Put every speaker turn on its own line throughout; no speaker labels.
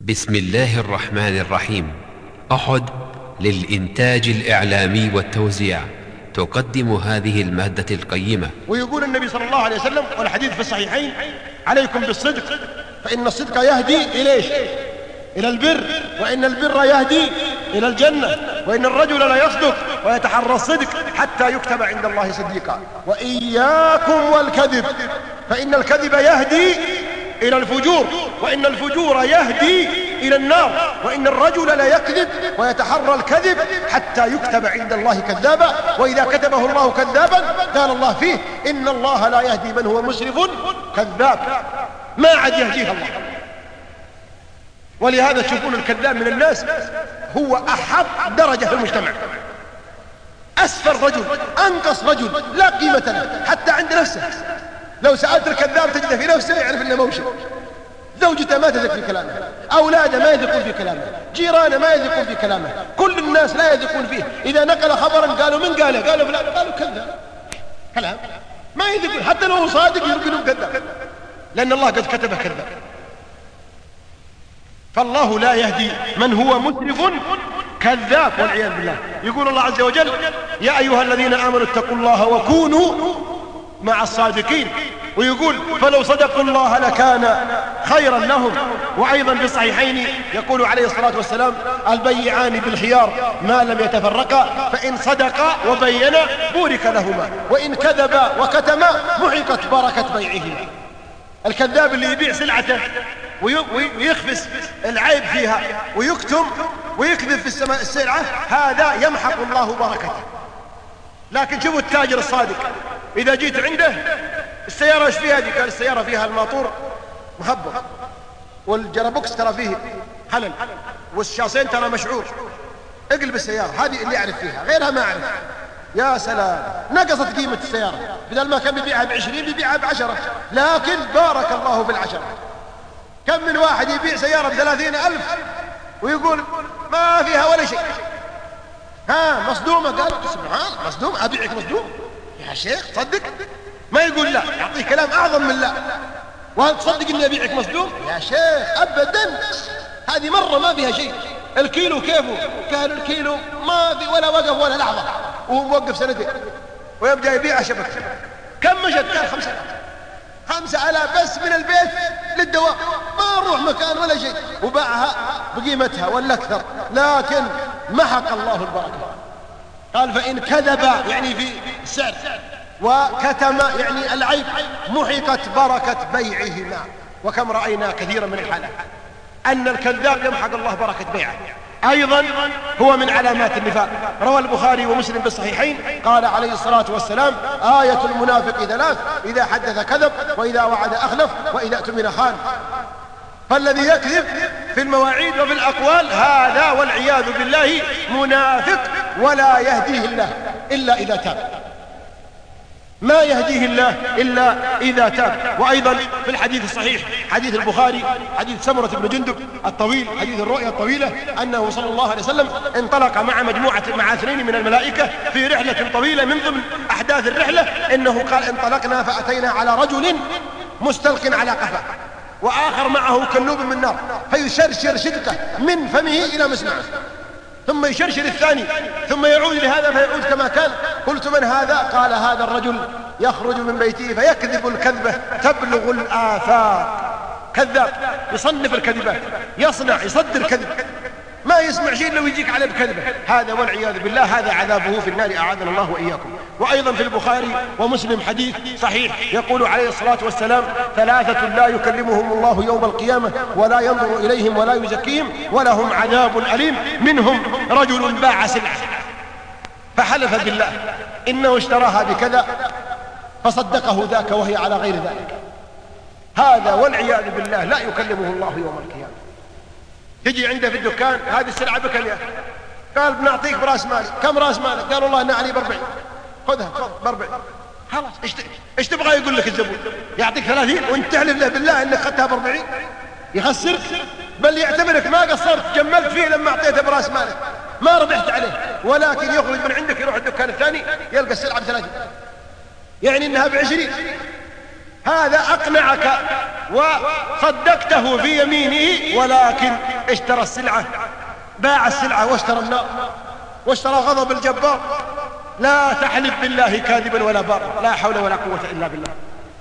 بسم الله الرحمن الرحيم. أحد للإنتاج الإعلامي والتوزيع تقدم هذه المادة القيمة.
ويقول النبي صلى الله عليه وسلم والحديث في الصحيحين: عليكم بالصدق فإن الصدق يهدي إلى البر، وإن البر يهدي إلى الجنة، وإن الرجل لا يصدق ويتحرى الصدق حتى يكتب عند الله صديقا، وإياكم والكذب فإن الكذب يهدي إلى الفجور، وإن الفجور يهدي إلى النار، وإن الرجل لا يكذب ويتحرى الكذب حتى يكتب عند الله كذابا، وإذا كتبه الله كذابا قال الله فيه: إن الله لا يهدي من هو مسرف كذاب. ما عاد يهديه الله. ولهذا تشوفون الكذاب من الناس هو أحط درجة في المجتمع، أسفل رجل، أنقص رجل، لا قيمة له حتى عند نفسه. لو سألت الكذاب تجده في نفسه يعرف أنه موشي. زوجته ما تثق في كلامه، أولاده ما يثقون في كلامه، جيرانه ما يثقون في كلامه، كل الناس لا يثقون فيه. إذا نقل خبرا قالوا من قاله؟ قالوا فلان، قالوا كذاب، كلام ما يثقون. حتى لو هو صادق يقولون كذاب، لأن الله قد كتبه كذاب. فالله لا يهدي من هو مسرف كذاب والعياذ بالله. يقول الله عز وجل: يا أيها الذين آمنوا اتقوا الله وكونوا مع الصادقين. ويقول: فلو صدقوا الله لكان خيرا لهم. وأيضا في الصحيحين يقول عليه الصلاة والسلام: البيعان بالخيار ما لم يتفرقا، فإن صدقا وبينا بورك لهما، وإن كذبا وكتما محقت بركة بيعهما. الكذاب اللي يبيع سلعته ويخفس العيب فيها ويكتم ويكذب في السلعة، هذا يمحق الله بركته. لكن شوفوا التاجر الصادق، إذا جيت عنده: السيارة ايش فيها دي؟ قال: السيارة فيها الماطور مهبط، والجرابوكس ترى فيه حلل، والشاسين ترى مشعور، اقلب السيارة. هذه اللي يعرف فيها، غيرها ما أعرف. يا سلام، نقصت قيمة السيارة، بدل ما كان بيبيعها ب20 بيبيعها ب10، لكن بارك الله بالعشرة. كم من واحد يبيع سيارة ب30,000 ويقول ما فيها ولا شيء، مصدومة. قال: سبحان، مصدوم؟ أبيعك مصدوم يا شيخ؟ صدق؟ ما يقول لا، يعطيه كلام أعظم من لا. وهل تصدق إني أبيعك مصدوم يا شيخ؟ أبدا، هذه مرة ما فيها شيء. الكيلو كيفه؟ قال: الكيلو ما في ولا وقف ولا لحظة، وهو موقف سنتين ويبدأ يبيع شبك. كم مشت؟ قال: 5,000 بس من البيت للدواء، ما نروح مكان ولا شيء، وباعها بقيمتها ولا أكثر، لكن محق الله البركة. قال: فإن كذب يعني في السعر، وكتم يعني العيب، محقت بركة بيعهما. وكم رأينا كثيرا من الحالات أن الكذاب يمحق الله بركة بيعه. أيضا هو من علامات النفاق. روى البخاري ومسلم بالصحيحين قال عليه الصلاة والسلام: آية المنافق 3: إذا حدث كذب، وإذا وعد أخلف، وإذا اؤتمن خان. فالذي يكذب في المواعيد وفي الأقوال هذا والعياذ بالله منافق، ولا يهديه الله إلا إذا تاب. ما يهديه الله إلا إذا تاب. وأيضا في الحديث الصحيح حديث البخاري حديث سمرة بن جندب الطويل، حديث الرؤيا الطويلة، أنه صلى الله عليه وسلم انطلق مع 2 من الملائكة في رحلة طويلة. من ضمن أحداث الرحلة إنه قال: انطلقنا فأتينا على رجل مستلق على قفاه، وآخر معه كلوب من نار، فيشرشر شدقه من فمه إلى مسمعه، ثم يشرشر الثاني، ثم يعود لهذا فيعود كما كان. قلت: من هذا؟ قال: هذا الرجل يخرج من بيته فيكذب الكذبة تبلغ الآفاق. كذاب، يصنف الكذبات، يصدر كذب، ما يسمع شيء لو يجيك عليه بكذبة. هذا والعياذ بالله هذا عذابه في النار، أعاذنا الله وإياكم. وأيضا في البخاري ومسلم حديث صحيح يقول عليه الصلاة والسلام: 3 لا يكلمهم الله يوم القيامة ولا ينظر إليهم ولا يزكيهم ولهم عذاب أليم. منهم رجل باع سلعة فحلف بالله إنه اشتراها بكذا فصدقه ذاك وهي على غير ذلك. هذا والعياذ بالله لا يكلمه الله يوم القيامة. تجي عنده في الدكان: هذه السلعة بكم يا أخي؟ قال: بنعطيك براس مالي. كم راس مالك؟ قال: والله أنا علي ب40. خذها ب40. خلاص، ايش تبغى يقول لك الزبون؟ يعطيك 30 وانت تحلف له بالله انك اخذتها ب40؟ يخسرك، بل يعتبرك ما قصرت، جملت فيه لما اعطيته براس مالك، ما ربحت عليه. ولكن يخرج من عندك يروح الدكان الثاني يلقى السلعة ب30، يعني انها ب20. هذا أقنعك وصدقته في يمينه، ولكن اشترى السلعة، باع السلعة واشترى النار واشترى غضب الجبار. لا تحلف بالله كاذبا ولا بارا، لا حول ولا قوة إلا بالله.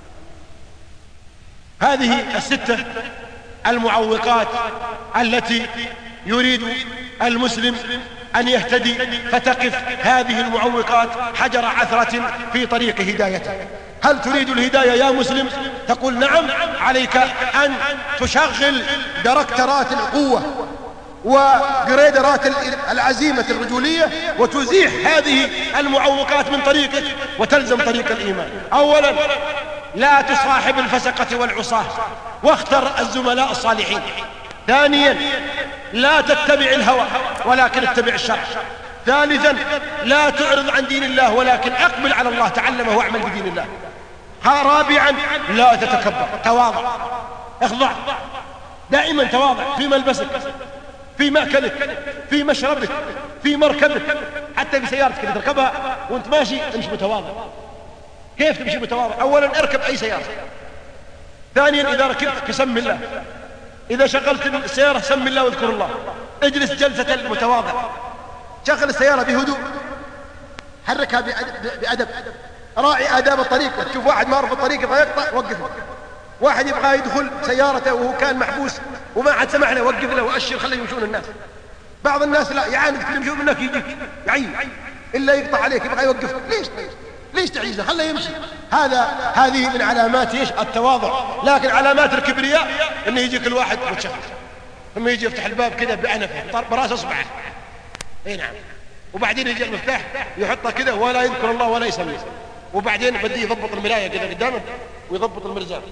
هذه الستة المعوقات التي يريد المسلم أن يهتدي، فتقف هذه المعوقات حجر عثرة في طريق هدايته. هل تريد الهداية يا مسلم؟ تقول نعم. عليك أن تشغل دركترات القوة وجريدرات العزيمة الرجولية وتزيح هذه المعوقات من طريقك وتلزم طريق الإيمان. أولا، لا تصاحب الفسقة والعصاة واختر الزملاء الصالحين. ثانيا، لا تتبع الهوى ولكن اتبع الشرع. ثالثا، لا تعرض عن دين الله ولكن اقبل على الله، تعلمه واعمل بدين الله. رابعا، لا تتكبر، تواضع، اخضع، دائما تواضع في ملبسك، في مأكلك، في مشربك، في مركبك، حتى في سيارتك اللي تركبها وانت ماشي امشي متواضع. كيف تمشي متواضع؟ اولا اركب اي سيارة. ثانيا، اذا ركبت فسم الله، اذا شغلت السيارة سم الله واذكر الله. اجلس جلسة المتواضع، شغل السيارة بهدوء، حركها بأدب، راعي آداب الطريق. تشوف واحد ما عرف الطريق يبغى يقطع وقفه، واحد يبغى يدخل سيارته وهو كان محبوس وما حد سمح له وقف له وأشر خليه يمشون الناس. بعض الناس لا يعاند كل يمشون منك يجيك يعين إلا يقطع عليك يبغى يوقف. ليش تعيزه؟ خليه يمشي. هذه من علامات ايش؟ التواضع. لكن علامات الكبرياء انه يجيك الواحد متشخص ثم يجي يفتح الباب كذا بعنفه براس اصبعه، اي نعم، وبعدين يجي المفتاح يحطه كذا ولا يذكر الله ولا يسمي، وبعدين بدي يضبط المرايه كذا قدامه ويضبط المرزاق،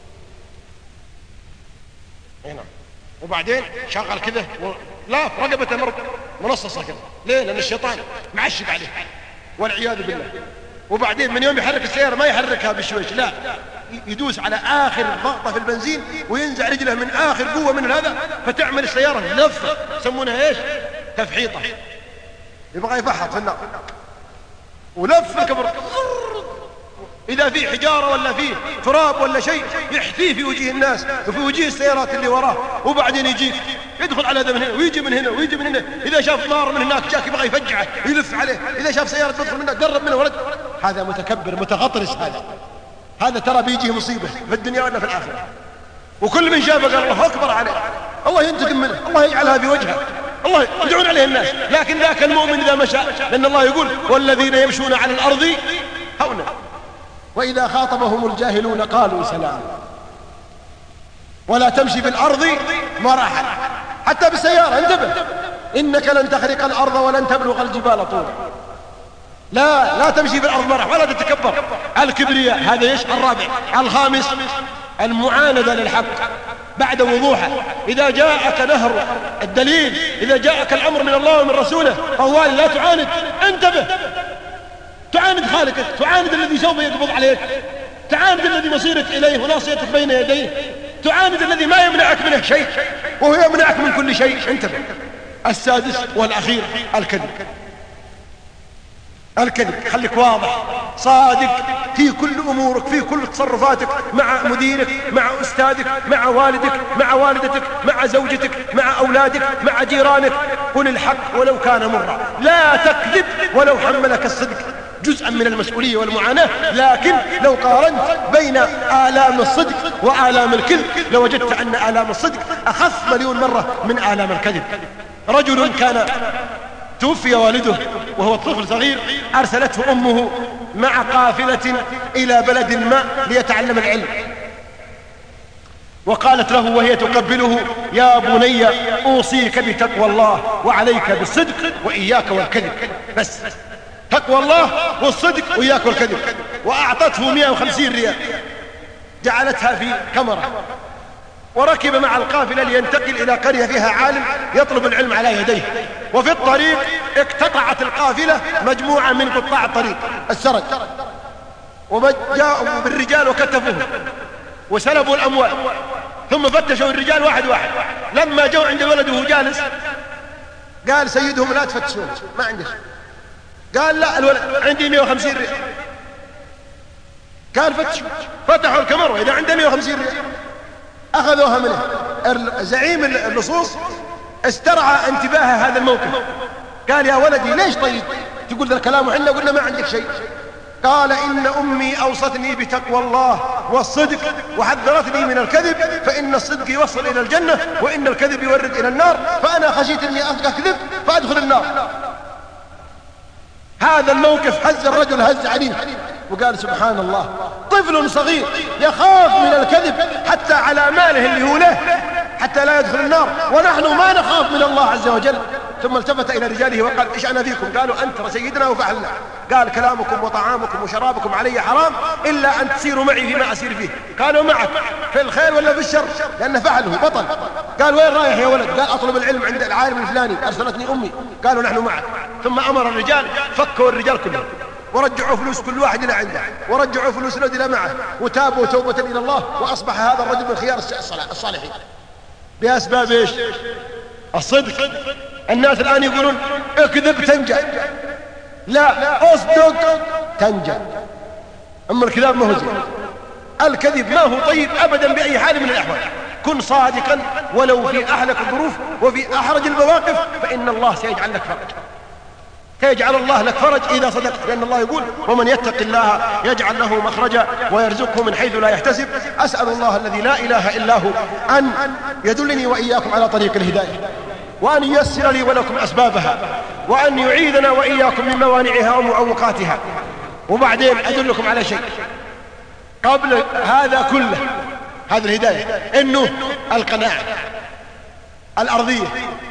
اي نعم، وبعدين شغل كذا لا رقبته منصصه كذا. ليه؟ لان الشيطان معشق عليه والعياذ بالله. وبعدين من يوم يحرك السيارة ما يحركها بشويش، لا، يدوس على آخر ضغطة في البنزين وينزع رجله من آخر قوة من هذا، فتعمل السيارة لفة يسمونها ايش؟ تفحيطة. يبغى يفحط في النار ولفة كبر، إذا في حجارة ولا في تراب ولا شيء يحثيه في وجه الناس وفي وجه السيارات اللي وراه. وبعدين يجيك يدخل على هذا من هنا ويجي من هنا ويجي من هنا. إذا شاف نار من هناك جاك يبغى يفجعه يلف عليه. إذا شاف سيارة تدخل منك قرب منه ورد. هذا متكبر متغطرس. هذا ترى بيجيه مصيبة في الدنيا ولا في الآخرة. وكل من شافه قال الله أكبر عليه، الله ينتقم منه، الله يجعلها في وجهه، الله يدعون عليه الناس. لكن ذاك المؤمن إذا مشى، لأن الله يقول والذين يمشون على الأرض هونا وإذا خاطبهم الجاهلون قالوا سلام. ولا تمشي في الأرض مرحا، حتى بالسيارة انتبه، إنك لن تخرق الأرض ولن تبلغ الجبال طولا. لا تمشي في الأرض مرح ولا تتكبر. الكبرياء هذا ايش؟ الرابع. الخامس المعاندة للحق بعد وضوحه. إذا جاءك نهر الدليل، إذا جاءك الأمر من الله ومن رسوله طوال لا تعاند، انتبه. تعاند خالقك، تعاند الذي سوف يقبض عليك، تعاند الذي مصيرك إليه وناصيتك بين يديه، تعاند الذي ما يمنعك منه شيء وهو يمنعك من كل شيء. انتبه. السادس والأخير الكذب. خليك واضح صادق في كل أمورك، في كل تصرفاتك، مع مديرك، مع أستاذك، مع والدك، مع والدتك، مع زوجتك، مع أولادك، مع جيرانك. قل الحق ولو كان مرا، لا تكذب ولو حملك الصدق جزءا من المسؤولية والمعاناة. لكن لو قارنت بين آلام الصدق وآلام الكذب لوجدت أن آلام الصدق أخف مليون مرة من آلام الكذب. رجل كان توفي والده وهو طفل صغير، أرسلته أمه مع قافلة إلى بلد ما ليتعلم العلم، وقالت له وهي تقبله يا بني أوصيك بتقوى الله وعليك بالصدق وإياك والكذب. بس تقوى الله والصدق وإياك والكذب. وأعطته 150 ريال جعلتها في كمرة، وركب مع القافلة لينتقل إلى قرية فيها عالم يطلب العلم على يديه. وفي الطريق اقتطعت القافلة مجموعة من قطاع الطريق السرج، وجاءوا بالرجال وكتفوهم وسلبوا الأموال، ثم فتشوا الرجال واحد واحد. لما جاءوا عند الولد وهو جالس قال سيدهم لا تفتشون، ما عندك. قال لا الولد عندي 150 ريال. قال فتحوا الكاميرا إذا عنده 150 ريال. أخذوها منه زعيم اللصوص استرعى انتباه هذا الموقف. قال يا ولدي ليش طيب تقول ذا الكلام وحنا قلنا ما عندك شيء؟ قال إن أمي أوصتني بتقوى الله والصدق وحذرتني من الكذب، فإن الصدق يوصل إلى الجنة وإن الكذب يورد إلى النار، فأنا خشيت أني أكذب فأدخل النار. هذا الموقف هز الرجل هز عنيف، وقال سبحان الله، طفل صغير يخاف من الكذب حتى على ماله اللي هو له حتى لا يدخل النار، ونحن ما نخاف من الله عز وجل. ثم التفت إلى رجاله وقال إيش أنا فيكم؟ قالوا أنت سيدنا وفعلنا. قال كلامكم وطعامكم وشرابكم علي حرام إلا أن تسيروا معي فيما أسير فيه. قالوا معك في الخير ولا في الشر؟ لأنه فعله بطل. قال وين رايح يا ولد؟ قال أطلب العلم عند العالم الفلاني أرسلتني أمي. قالوا نحن معك. ثم أمر الرجال فكوا الرجال كلهم ورجعوا فلوس كل واحد إلى عنده ورجعوا فلوس الذي معه وتابوا توبة إلى الله، وأصبح هذا الرجل من خيار الصالحين بأسباب إيش؟ الصدق. الناس الآن يقولون اكذب تنجى، لا اصدق تنجى. أما الكذاب ما هو زين، الكذب ما هو طيب أبدا بأي حال من الأحوال. كن صادقا ولو في أحلك الظروف وفي أحرج المواقف، فإن الله سيجعل لك فرج، سيجعل الله لك فرج إذا صدقت، لأن الله يقول ومن يتق الله يجعل له مخرجا ويرزقه من حيث لا يحتسب. أسأل الله الذي لا إله إلا هو أن يدلني وإياكم على طريق الهداية، وأن ييسر لي ولكم أسبابها، وأن يعيذنا وإياكم من موانعها ومعوقاتها. وبعدين أدلكم على شيء قبل هذا كله، هذه الهداية، إنه القناعة الأرضية،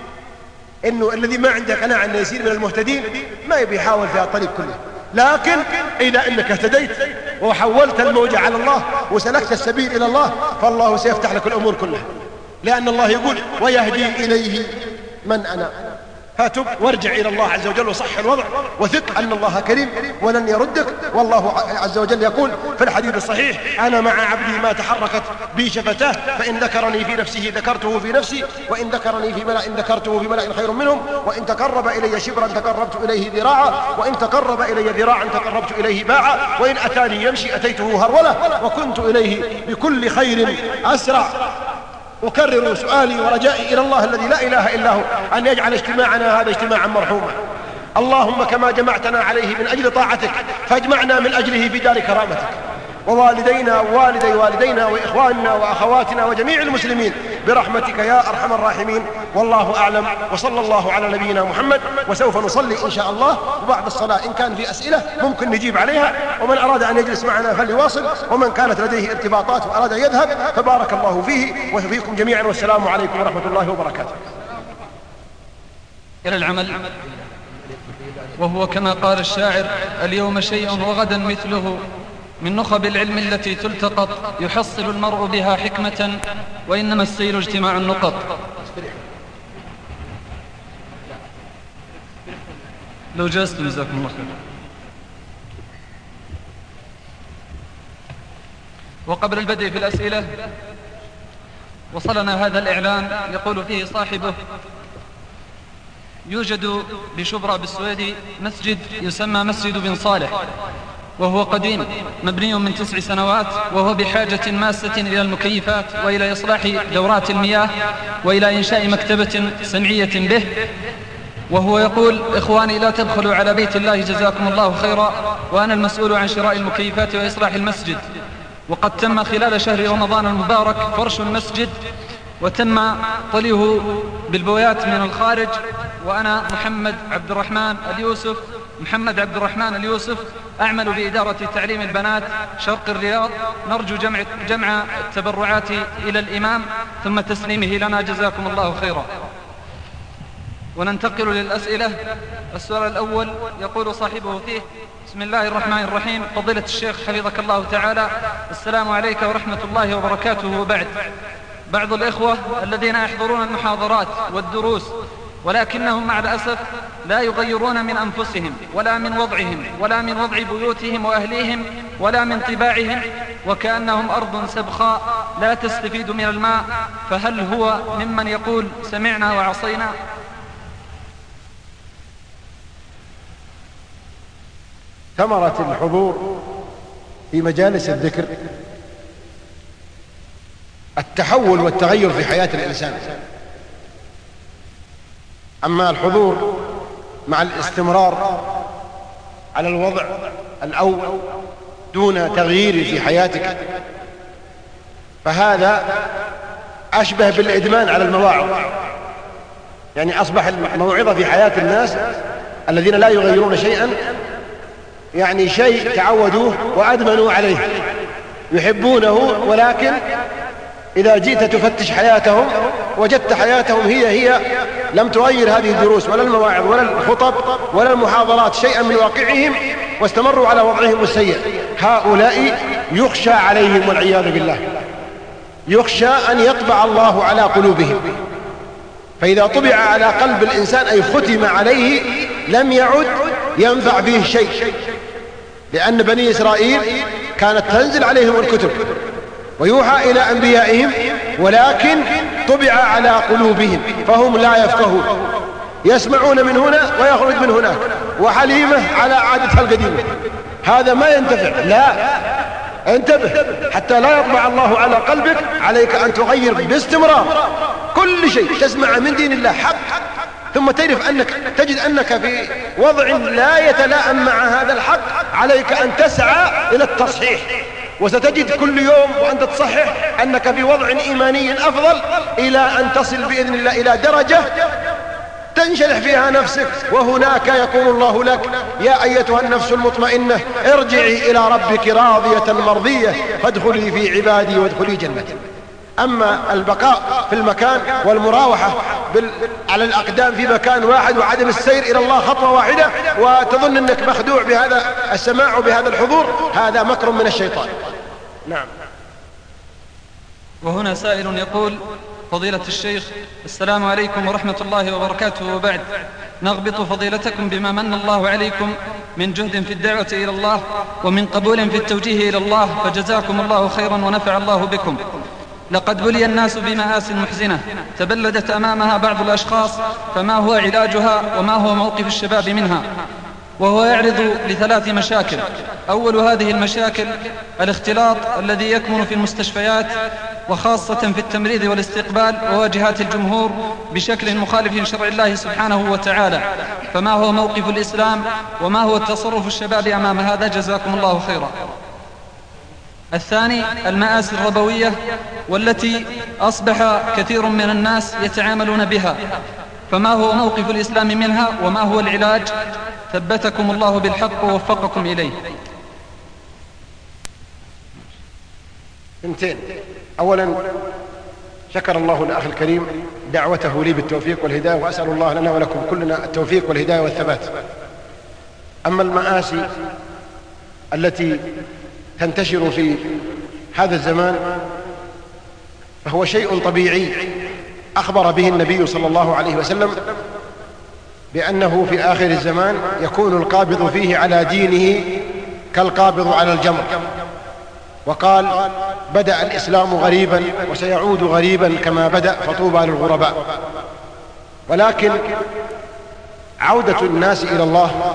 إنه الذي ما عنده قناعة أنه يصير من المهتدين ما يبي يحاول في الطريق كله. لكن إذا أنك اهتديت وحولت الموجة على الله وسلكت السبيل إلى الله، فالله سيفتح لك الأمور كلها، لأن الله يقول ويهدي إليه من أنا. فتب وارجع إلى الله عز وجل وصح الوضع، وثق أن الله كريم ولن يردك. والله عز وجل يقول في الحديث الصحيح أنا مع عبدي ما تحركت بي شفتاه، فإن ذكرني في نفسه ذكرته في نفسي، وإن ذكرني في ملأ ذكرته في ملأ خير منهم، وإن تقرب إلي شبرا تقربت إليه ذراعا، وإن تقرب إلي ذراعا تقربت إليه باعا، وإن أتاني يمشي أتيته هرولة، وكنت إليه بكل خير أسرع. أكرر سؤالي ورجائي إلى الله الذي لا إله إلا هو أن يجعل اجتماعنا هذا اجتماعا مرحوما. اللهم كما جمعتنا عليه من أجل طاعتك فاجمعنا من أجله في دار كرامتك، ووالدينا ووالدي والدينا وإخواننا وأخواتنا وجميع المسلمين برحمتك يا أرحم الراحمين. والله أعلم، وصلى الله على نبينا محمد. وسوف نصلي إن شاء الله، وبعد الصلاة إن كان في أسئلة ممكن نجيب عليها، ومن أراد أن يجلس معنا فليواصل، ومن كانت لديه ارتباطات وأراد أن يذهب فبارك الله فيه وفيكم جميعا، والسلام عليكم ورحمة الله وبركاته.
إلى العمل، وهو كما قال الشاعر اليوم شيء وغدا مثله، من نخب العلم التي تلتقط يحصل المرء بها حكمة، وإنما السير اجتماع النقط. لو جلستم جزاكم الله خير. وقبل البدء في الأسئلة وصلنا هذا الإعلان يقول فيه صاحبه يوجد بشبرا بالسويدي مسجد يسمى مسجد بن صالح، وهو قديم مبني من 9 سنوات، وهو بحاجة ماسة إلى المكيفات وإلى إصلاح دورات المياه وإلى إنشاء مكتبة سمعية به. وهو يقول إخواني لا تبخلوا على بيت الله جزاكم الله خيرا، وأنا المسؤول عن شراء المكيفات وإصلاح المسجد. وقد تم خلال شهر رمضان المبارك فرش المسجد وتم طليه بالبويات من الخارج. وأنا محمد عبد الرحمن اليوسف أعمل بإدارة تعليم البنات شرق الرياض. نرجو جمع التبرعات إلى الإمام ثم تسليمه لنا جزاكم الله خيرا. وننتقل للأسئلة. السؤال الأول يقول صاحبه فيه بسم الله الرحمن الرحيم. فضيلة الشيخ حفظك الله تعالى، السلام عليك ورحمة الله وبركاته. وبعد، بعض الإخوة الذين يحضرون المحاضرات والدروس ولكنهم مع الأسف لا يغيرون من أنفسهم ولا من وضعهم ولا من وضع بيوتهم وأهليهم ولا من طباعهم، وكأنهم أرض سبخاء لا تستفيد من الماء، فهل هو ممن يقول سمعنا وعصينا؟
ثمرة الحضور في مجالس الذكر التحول والتغير في حياة الإنسان. أما الحضور مع الاستمرار على الوضع الأول دون تغيير في حياتك فهذا أشبه بالإدمان على المواعظ. يعني أصبح الموعظة في حياة الناس الذين لا يغيرون شيئا يعني شيء تعودوه وأدمنوا عليه يحبونه، ولكن إذا جئت تفتش حياتهم وجدت حياتهم هي لم تغير هذه الدروس ولا المواعظ ولا الخطب ولا المحاضرات شيئا من واقعهم، واستمروا على وضعهم السيء. هؤلاء يخشى عليهم والعياذ بالله، يخشى أن يطبع الله على قلوبهم. فإذا طبع على قلب الإنسان أي ختم عليه لم يعد ينفع فيه شيء، لأن بني إسرائيل كانت تنزل عليهم الكتب ويوحى إلى أنبيائهم، ولكن طبع على قلوبهم فهم لا يفقهون، يسمعون من هنا ويخرج من هناك، وحليمة على عادتها القديمة. هذا ما ينتفع. لا، انتبه حتى لا يطبع الله على قلبك. عليك أن تغير باستمرار كل شيء تسمع من دين الله حق، ثم تجد أنك في وضع لا يتلائم مع هذا الحق. عليك أن تسعى إلى التصحيح، وستجد كل يوم وأنت تصحح أنك في وضع إيماني أفضل، إلى أن تصل بإذن الله إلى درجة تنشرح فيها نفسك، وهناك يقول الله لك: يا أيتها النفس المطمئنة ارجعي إلى ربك راضية مرضية فادخلي في عبادي وادخلي جنتي. أما البقاء في المكان والمراوحة على الأقدام في مكان واحد وعدم السير إلى الله خطوة واحدة وتظن أنك مخدوع بهذا السماع وبهذا الحضور، هذا مكر من الشيطان. نعم.
وهنا سائل يقول: فضيلة الشيخ، السلام عليكم ورحمة الله وبركاته، وبعد، نغبط فضيلتكم بما من الله عليكم من جهد في الدعوة إلى الله ومن قبول في التوجيه إلى الله، فجزاكم الله خيرا ونفع الله بكم. لقد بلي الناس بمآسٍ محزنة تبلدت أمامها بعض الأشخاص، فما هو علاجها وما هو موقف الشباب منها؟ وهو يعرض لثلاث مشاكل. أول هذه المشاكل الاختلاط الذي يكمن في المستشفيات، وخاصة في التمريض والاستقبال وواجهات الجمهور بشكل مخالف لشرع الله سبحانه وتعالى، فما هو موقف الإسلام وما هو تصرف الشباب أمام هذا؟ جزاكم الله خيرا. الثاني المآسي الربوية، والتي أصبح كثير من الناس يتعاملون بها، فما هو موقف الإسلام منها وما هو العلاج؟ ثبتكم الله بالحق ووفقكم إليه.
اثنتين. أولا شكر الله الأخ الكريم دعوته لي بالتوفيق والهداية، وأسأل الله لنا ولكم كلنا التوفيق والهداية والثبات. أما المآسي التي تنتشر في هذا الزمان فهو شيء طبيعي أخبر به النبي صلى الله عليه وسلم بأنه في آخر الزمان يكون القابض فيه على دينه كالقابض على الجمر، وقال: بدأ الإسلام غريبا وسيعود غريبا كما بدأ فطوبى للغرباء. ولكن عودة الناس إلى الله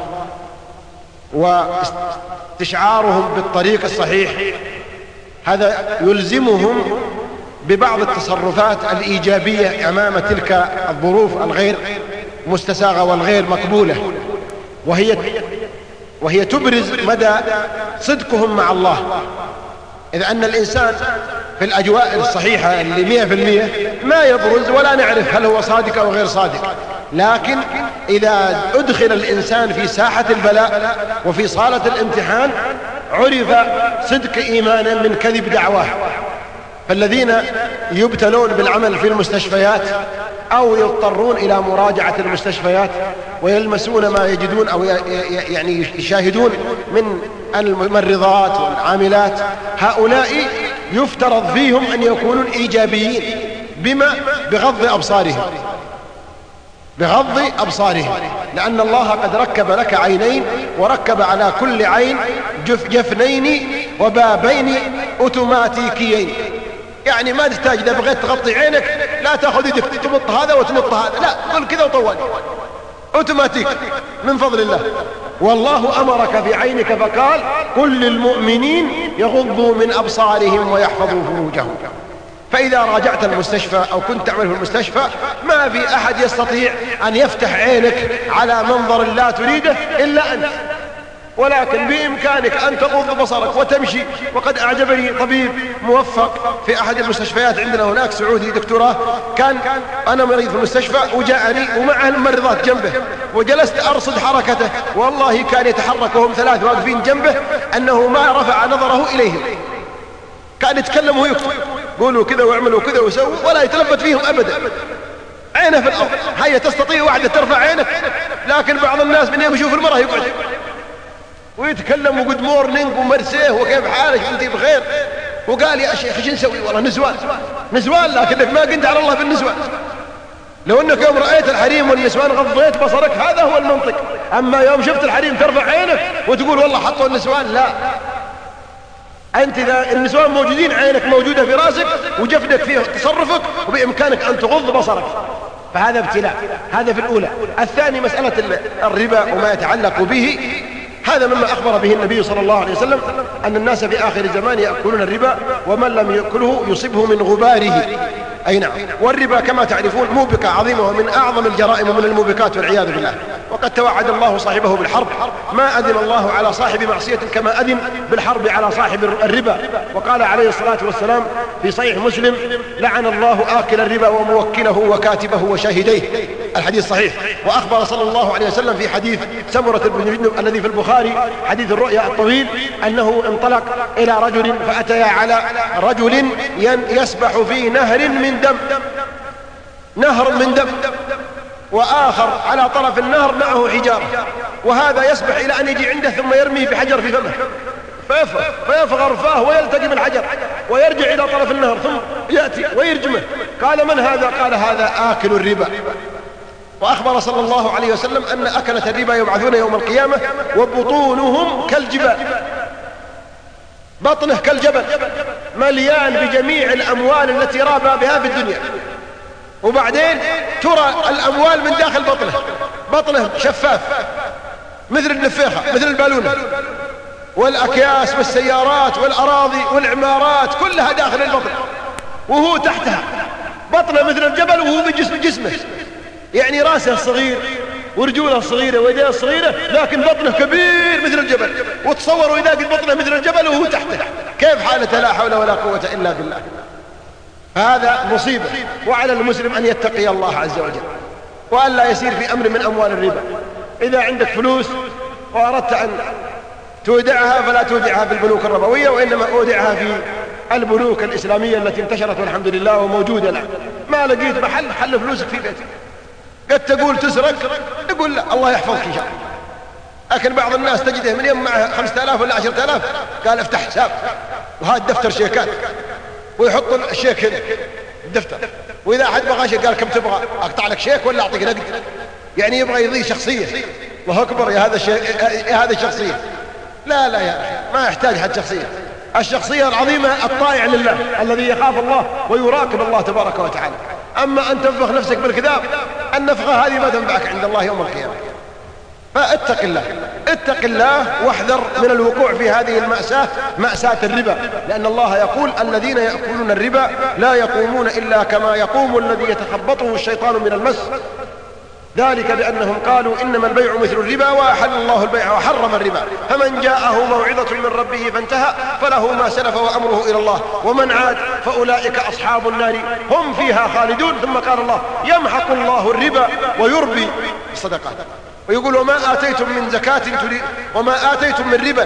واستشعارهم بالطريق الصحيح هذا يلزمهم ببعض التصرفات الإيجابية أمام تلك الظروف الغير مستساغة والغير مقبولة، وهي تبرز مدى صدقهم مع الله. إذ أن الإنسان في الأجواء الصحيحة اللي 100% ما يبرز ولا نعرف هل هو صادق أو غير صادق، لكن إذا أدخل الإنسان في ساحة البلاء وفي صالة الامتحان عرف صدق إيمانا من كذب دعواه. فالذين يبتلون بالعمل في المستشفيات أو يضطرون إلى مراجعة المستشفيات ويلمسون ما يجدون أو يعني يشاهدون من الممرضات والعاملات، هؤلاء يفترض فيهم أن يكونوا إيجابيين. بما؟ بغض أبصارهم، لأن الله قد ركب لك عينين وركب على كل عين جفنين وبابين أوتوماتيكيين. يعني ما تحتاج إذا بغيت تغطي عينك لا تأخذ يدك تمط هذا وتمط هذا، لا، قل كذا وطول أوتوماتيك من فضل الله. والله أمرك في عينك فقال: قل للمؤمنين يغضوا من أبصارهم ويحفظوا فروجهم. فإذا راجعت المستشفى أو كنت تعمل في المستشفى ما في أحد يستطيع أن يفتح عينك على منظر لا تريده إلا أنت، ولكن بإمكانك أن تغض بصرك وتمشي. وقد أعجبني طبيب موفق في أحد المستشفيات عندنا هناك سعودي دكتوراه، كان أنا مريض في المستشفى وجاءني ومعه الممرضات جنبه، وجلست أرصد حركته، والله كان يتحرك وهم 3 واقفين جنبه أنه ما رفع نظره إليهم، كان يتكلم ويكتب، قولوا كذا واعملوا كذا وسووا، ولا يتلفت فيهم أبدا، عينه في الأرض. هيا تستطيع واحدة ترفع عينك؟ لكن بعض الناس من يوم يشوف المرأة يقعد ويتكلم وجود مورنينج ومرسيه وكيف حالك انت بخير، وقال يا شيخ ايش نسوي؟ والله نسوان لكنك ما قنت على الله بالنسوان. لو انك يوم رأيت الحريم والنسوان غضيت بصرك، هذا هو المنطق. اما يوم شفت الحريم ترفع عينك وتقول والله حطوا النسوان، لا، انت اذا النسوان موجودين عينك موجودة في راسك وجفنك فيه تصرفك، وبامكانك ان تغض بصرك، فهذا ابتلاء. هذا في الأولى. الثاني مسألة الربا وما يتعلق به، هذا مما أخبر به النبي صلى الله عليه وسلم أن الناس في آخر الزمان يأكلون الربا ومن لم يأكله يصيبه من غباره. أي نعم. والربا كما تعرفون موبقة عظيمة ومن أعظم الجرائم ومن الموبقات والعياذ بالله، وقد توعد الله صاحبه بالحرب. ما أذن الله على صاحب معصية كما أذن بالحرب على صاحب الربا. وقال عليه الصلاة والسلام في صحيح مسلم: لعن الله آكل الربا وموكله وكاتبه وشاهديه، الحديث صحيح. وأخبر صلى الله عليه وسلم في حديث سمرة بن جندب الذي في البخاري حديث الرؤيا الطويل أنه انطلق إلى رجل فأتيا على رجل يسبح في نهر من دم، وآخر على طرف النهر معه حجارة، وهذا يسبح إلى أن يجي عنده ثم يرميه بحجر في فمه فيفغر فاه ويلتقم الحجر ويرجع إلى طرف النهر ثم يأتي ويرجمه. قال: من هذا؟ قال: هذا آكل الربا. وأخبر صلى الله عليه وسلم أن أكلة الربا يبعثون يوم القيامة وبطونهم كالجبال، بطنه كالجبل مليان بجميع الأموال التي رابى بها في الدنيا، وبعدين ترى الأموال من داخل بطنه شفاف مثل النفاخة مثل البالونة، والأكياس والسيارات والأراضي والعمارات كلها داخل البطن، وهو تحتها بطنه مثل الجبل وهو بجسمه، يعني راسه صغير ورجوله صغيرة ويديه صغيرة، لكن بطنه كبير مثل الجبل. وتصوروا إذا قد بطنه مثل الجبل وهو تحته كيف حالته؟ لا حول ولا قوة إلا بالله. هذا مصيبة. وعلى المسلم أن يتقي الله عز وجل وأن لا يسير في أمر من أموال الربا. إذا عندك فلوس وأردت أن تودعها فلا تودعها في البنوك الربوية، وإنما أودعها في البنوك الإسلامية التي انتشرت والحمد لله وموجودة الآن. ما لقيت محل حل فلوسك في بيتك. قد تقول تسرق، يقول لا الله يحفظك إن شاء الله. لكن بعض الناس تجده من يوم معه 5000 ولا 10000 قال افتح حساب وهذا دفتر شيكات، ويحط الشيك هنا الدفتر، وإذا أحد بغى شيء قال كم تبغى؟ أقطع لك شيك ولا أعطيك نقد؟ يعني يبغى يضيع شخصية. الله أكبر يا هذا الشخصية. لا يا أخي، ما يحتاج حد شخصية. الشخصية العظيمة الطائع لله الذي يخاف الله ويراقب الله تبارك وتعالى. أما أن تنفخ نفسك بالكذاب، النفخة هذه ما تنفعك عند الله يوم القيامة. اتق الله واحذر من الوقوع في هذه المأساة، مأساة الربا، لأن الله يقول: الذين يأكلون الربا لا يقومون إلا كما يقوم الذي يتخبطه الشيطان من المس، ذلك بأنهم قالوا إنما البيع مثل الربا وأحل الله البيع وحرم الربا، فمن جاءه موعظة من ربه فانتهى فله ما سلف وأمره إلى الله ومن عاد فأولئك أصحاب النار هم فيها خالدون. ثم قال الله: يمحق الله الربا ويربي الصدقات. ويقول: وما آتيتم من زكاة وما آتيتم من ربا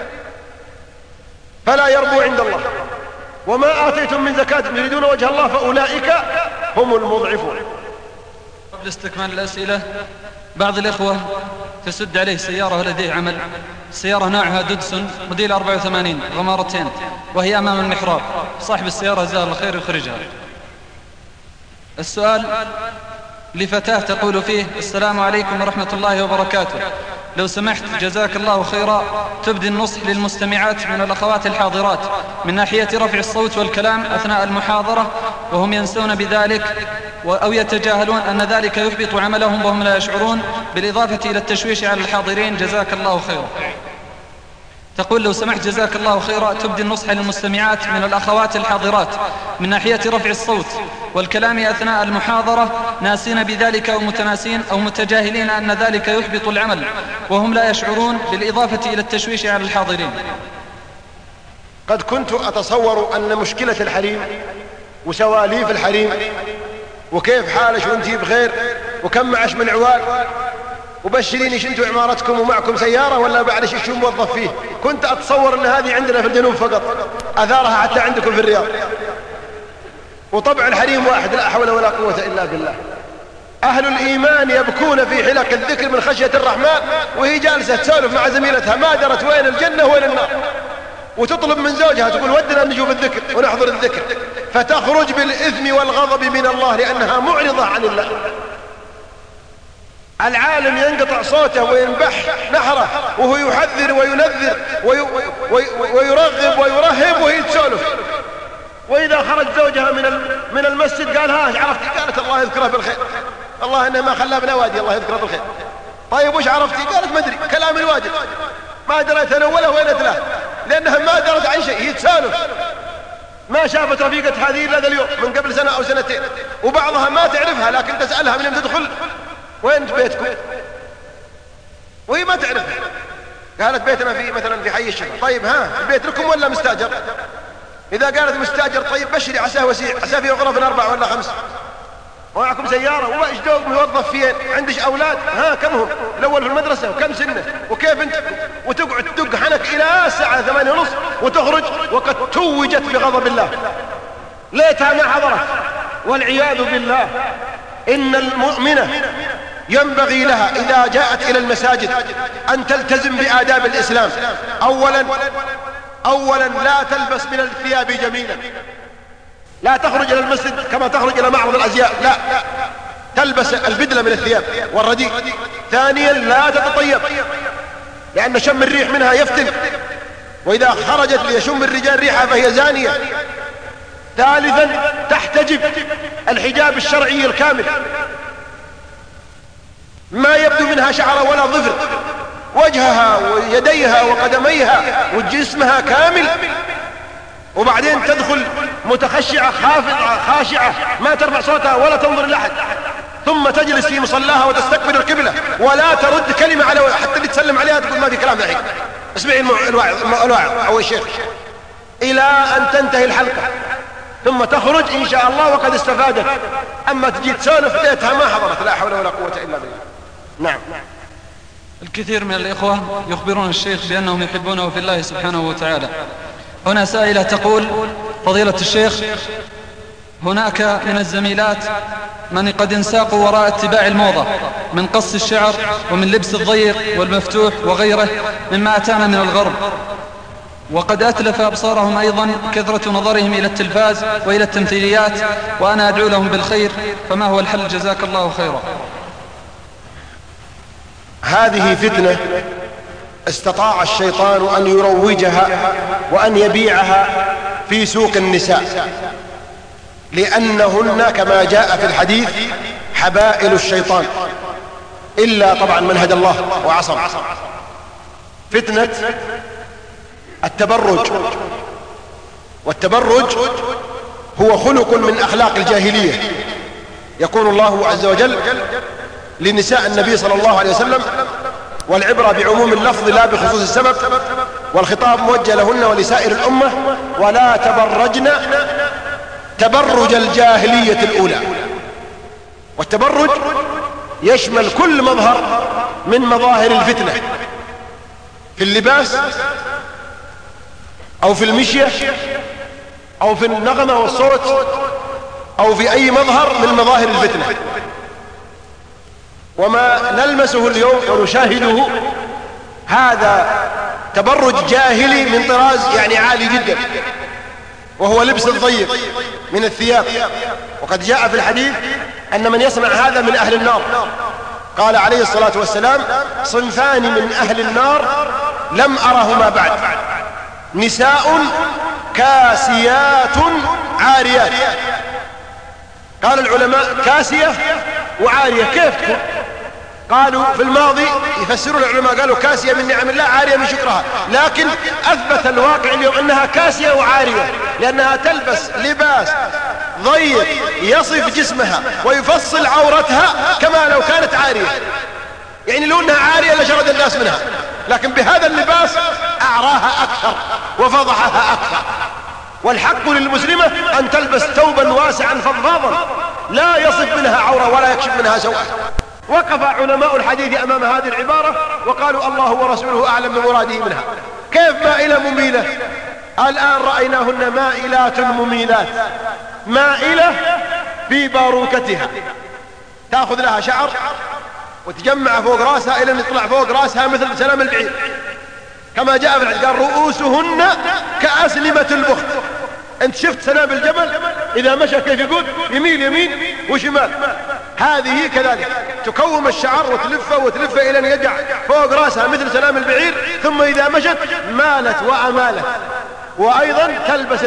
فلا يربو عند الله وما آتيتم من زكاة يريدون وجه الله فأولئك هم المضعفون.
قبل استكمال الأسئلة، بعض الإخوة تسد عليه سيارة ولديه عمل، السيارة نوعها دودسون موديل 84 غمارتين، وهي أمام المحراب. صاحب السيارة جزاه الله خير يخرجها. السؤال لفتاة تقول فيه: السلام عليكم ورحمة الله وبركاته، لو سمحت جزاك الله خيرا تبدي النصح للمستمعات من الأخوات الحاضرات من ناحية رفع الصوت والكلام أثناء المحاضرة وهم ينسون بذلك أو يتجاهلون أن ذلك يحبط عملهم وهم لا يشعرون، بالإضافة إلى التشويش على الحاضرين، جزاك الله خيرا. تقول: لو سمحت جزاك الله خيرا تبدي النصح للمستمعات من الأخوات الحاضرات من ناحية رفع الصوت والكلام أثناء المحاضرة، ناسين بذلك أو متناسين أو متجاهلين أن ذلك يحبط العمل وهم لا يشعرون، بالإضافة إلى التشويش على الحاضرين.
قد كنت أتصور أن مشكلة الحريم وسواليف الحريم وكيف حالش وانتي بخير وكم معش من عوال وبشريني شنتوا عمارتكم ومعكم سيارة ولا بعدش شو موظف فيه، كنت أتصور أن هذه عندنا في الجنوب فقط، أثارها حتى عندكم في الرياض. وطبع الحريم واحد، لا حول ولا قوة إلا بالله. أهل الإيمان يبكون في حلق الذكر من خشية الرحمن وهي جالسة تسولف مع زميلتها ما درت وين الجنة وين النار، وتطلب من زوجها تقول ودنا نشوف الذكر ونحضر الذكر، فتخرج بالإثم والغضب من الله لأنها معرضة عن الله. العالم ينقطع صوته وينبح نحره وهو يحذر وينذر ويرغب ويرهب وهي تسولف، وإذا خرج زوجها من المسجد قال ها عرفتي؟ قالت الله يذكره بالخير، الله إنه ما خلى ابن وادي الله يذكره بالخير. طيب وش عرفتي؟ قالت ما أدري، كلام الواجب ما دريت أنا ولا وين أتلاه، لأنها ما درت عن شيء، هي تسولف ما شافت رفيقة هذه إلا ذا اليوم من قبل سنة أو سنتين، وبعضها ما تعرفها لكن تسألها من يوم تدخل وين بيتكم وهي ما تعرفها، قالت بيتنا في مثلا في حي الشفا. طيب ها البيت لكم ولا مستاجر؟ إذا قالت مستاجر طيب بشري عساه وسيع، عساه فيه غرف 4 ولا 5، ومعكم سيارة وإيش دوق موظف فين؟ عندش أولاد؟ ها كم هم؟ الأول في المدرسة وكم سنة وكيف أنت؟ وتقعد تدق حنك إلى الساعة 8:30 وتخرج وقد توجت بغضب الله، ليتها ما حضرت. والعياذ بالله إن المؤمنة ينبغي لها إذا جاءت إلى المساجد أن تلتزم بآداب الإسلام. أولا لا تلبس من الثياب جميلا، لا تخرج إلى المسجد كما تخرج إلى معرض الأزياء، لا تلبس البدلة من الثياب والرديء. ثانيا لا تتطيب لأن شم الريح منها يفتن، وإذا خرجت ليشم الرجال ريحها فهي زانية. ثالثا تحتجب الحجاب الشرعي الكامل، ما يبدو منها شعر ولا ظفر، وجهها ويديها وقدميها وجسمها كامل، وبعدين تدخل متخشعة خاشعة ما ترفع صوتها ولا تنظر لأحد، ثم تجلس في مصلاها وتستقبل القبلة ولا ترد كلمة على حتى اللي تسلم عليها تقول ما في كلام الحين اسمعي الواعظ أو الشيخ إلى أن تنتهي الحلقة، ثم تخرج إن شاء الله وقد استفادت. أما تجي تسولف ليتها ما حضرت، لا حول ولا قوة إلا بالله. نعم.
الكثير من الإخوة يخبرون الشيخ بأنهم يحبونه في الله سبحانه وتعالى. هنا سائلة تقول: فضيلة الشيخ، هناك من الزميلات من قد انساقوا وراء اتباع الموضة من قص الشعر ومن لبس الضيق والمفتوح وغيره مما أتانا من الغرب، وقد أتلف أبصارهم أيضا كثرة نظرهم إلى التلفاز وإلى التمثيليات، وأنا أدعو لهم بالخير، فما هو الحل جزاك الله خيرا؟
هذه فتنة استطاع الشيطان أن يروجها وأن يبيعها في سوق النساء، لأنهن كما جاء في الحديث حبائل الشيطان، إلا طبعا من هدى الله وعصم. فتنة التبرج، والتبرج هو خلق من أخلاق الجاهلية. يقول الله عز وجل لنساء النبي صلى الله عليه وسلم: والعبرة بعموم اللفظ لا بخصوص السبب، والخطاب موجه لهن ولسائر الأمة: ولا تبرجن تبرج الجاهلية الأولى. والتبرج يشمل كل مظهر من مظاهر الفتنة في اللباس أو في المشية أو في النغمة والصوت أو في أي مظهر من مظاهر الفتنة. وما نلمسه اليوم ونشاهده هذا تبرج جاهلي من طراز يعني عالي جدا، وهو لبس الضيق من الثياب. وقد جاء في الحديث أن من يصنع هذا من أهل النار. قال عليه الصلاة والسلام: صنفان من أهل النار لم أرهما بعد: نساء كاسيات عاريات. قال العلماء: كاسية وعارية كيف تكون؟ قالوا في الماضي يفسرون العلماء قالوا كاسية من نعم الله عارية من شكرها، لكن أثبت الواقع اليوم أنها كاسية وعارية، لأنها تلبس لباس ضيق يصف جسمها ويفصل عورتها كما لو كانت عارية. يعني لو أنها عارية لشرد الناس منها، لكن بهذا اللباس أعراها أكثر وفضحها أكثر. والحق للمسلمة أن تلبس ثوبا واسعا فضفاضا لا يصف منها عورة ولا يكشف منها سوءا. وقف علماء الحديث أمام هذه العبارة وقالوا الله ورسوله أعلم بمراده منها. كيف مائلة مميلة؟ الآن رأيناهن مائلات مميلات، مائلة في باروكتها، تأخذ لها شعر وتجمع فوق راسها إلى أن يطلع فوق راسها مثل سلام البعير، كما جاء في الحديث قال رؤوسهن كأسلمة البخت. انت شفت سنام الجبل اذا مشى كيف يقول؟ يميل يمين وشمال. هذه كذلك تكوم الشعر وتلفه الى ان يقع فوق راسها مثل سنام البعير، ثم اذا مشت مالت وامالت. وايضا تلبس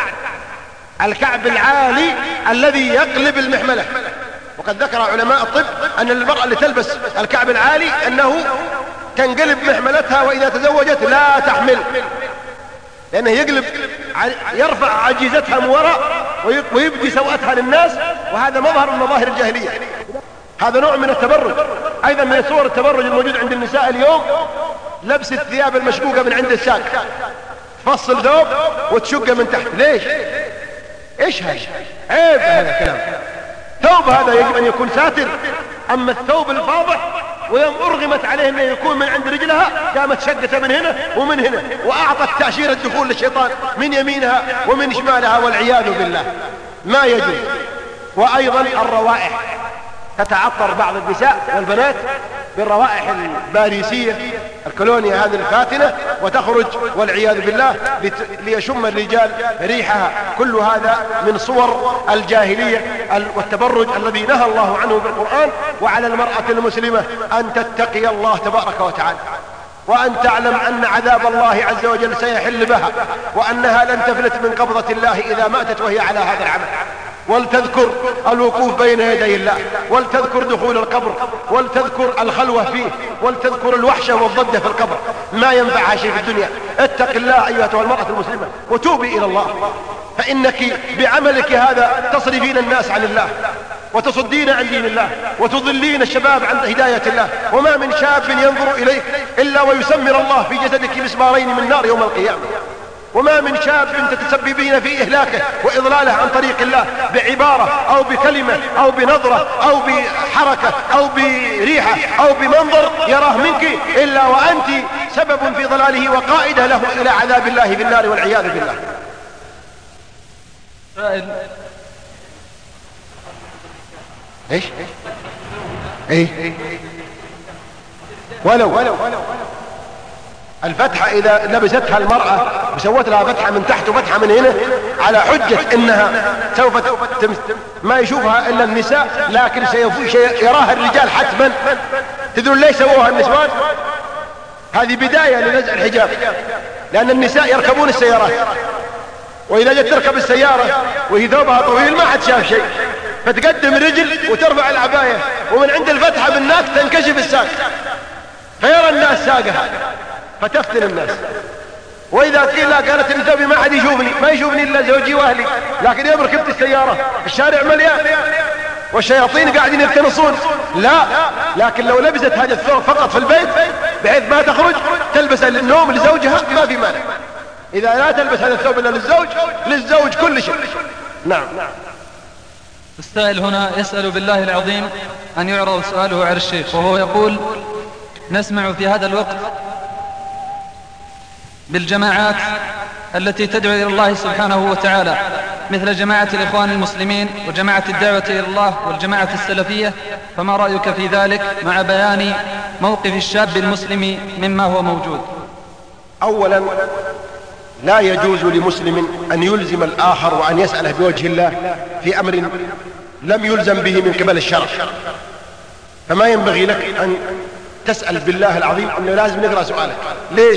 الكعب العالي الذي يقلب المحملة. وقد ذكر علماء الطب ان المرأة اللي تلبس الكعب العالي انه تنقلب محملتها واذا تزوجت لا تحمل، لأنه يرفع عجيزتها من وراء ويبدي سوءتها للناس، وهذا مظهر من مظاهر الجاهلية. هذا نوع من التبرج. أيضا من صور التبرج الموجود عند النساء اليوم لبس الثياب المشقوقة من عند الساق، تفصل ثوب وتشقه من تحت. ليش؟ ايش هذا؟ عيب هذا الكلام. ثوب هذا يجب أن يكون ساتر. أما الثوب الفاضح ويوم أرغمت عليه أنه يكون من عند رجلها قامت شقته من هنا ومن هنا، وأعطت تأشيرة الدخول للشيطان من يمينها ومن شمالها والعياذ بالله. ما يجوز. وأيضا الروائح، تتعطر بعض النساء والبنات بالروائح الباريسية الكولونيا هذه الفاتنة وتخرج والعياذ بالله ليشم الرجال ريحها. كل هذا من صور الجاهلية والتبرج الذي نهى الله عنه بالقرآن. وعلى المرأة المسلمة أن تتقي الله تبارك وتعالى، وأن تعلم أن عذاب الله عز وجل سيحل بها، وأنها لن تفلت من قبضة الله إذا ماتت وهي على هذا العمل. ولتذكر الوقوف بين يدي الله، ولتذكر دخول القبر، ولتذكر الخلوة فيه، ولتذكر الوحشة والضجة في القبر. ما ينفعها شيء في الدنيا. اتق الله أيتها المرأة المسلمة وتوبي إلى الله، فإنك بعملك هذا تصرفين الناس عن الله وتصدين عن دين الله وتضلين الشباب عن هداية الله. وما من شاب ينظر إليك إلا ويسمر الله في جسدك مسمارين من نار يوم القيامة. وما من شاب تتسببين في إهلاكه وإضلاله عن طريق الله بعبارة أو بكلمة أو بنظرة أو بحركة أو بريحة أو بمنظر يراه منك إلا وأنت سبب في ضلاله وقائدة له إلى عذاب الله في النار والعياذ بالله. ايش؟ ايه؟ ولو الفتحة إذا لبستها المرأة وسوت لها فتحة من تحت وفتحة من هنا على حجة إنها سوف ما يشوفها إلا النساء، لكن يراها الرجال حتما. تدرون ليش سووها النسوان؟ هذه بداية لنزع الحجاب، لأن النساء يركبون السيارات، وإذا جت تركب السيارة وهي ثوبها طويل ما حد شاف شيء، فتقدم رجل وترفع العباية ومن عند الفتحة بالناك تنكشف الساق، فيرى الناس ساقها فتفتن الناس. وإذا قيل لا قالت إن ثوبي ما حد يشوفني، ما يشوفني إلا زوجي وأهلي، لكن يوم ركبت السيارة الشارع مليان والشياطين قاعدين يفتنصون. لا، لكن لو لبست هذا الثوب فقط في البيت بحيث ما تخرج تلبس للنوم لزوجها ما في مانع. إذا لا تلبس هذا الثوب إلا للزوج كل شيء. نعم.
السائل هنا يسأل بالله العظيم أن يعرض سؤاله على الشيخ، وهو يقول: نسمع في هذا الوقت بالجماعات التي تدعو إلى الله سبحانه وتعالى، مثل جماعة الإخوان المسلمين وجماعة الدعوة إلى الله والجماعة السلفية، فما رأيك في ذلك مع بيان موقف الشاب المسلم مما هو موجود؟
أولا لا يجوز لمسلم أن يلزم الآخر وأن يسأله بوجه الله في أمر لم يلزم به من قبل الشرع. فما ينبغي لك أن تسأل بالله العظيم أنه لازم نقرأ سؤالك. ليش؟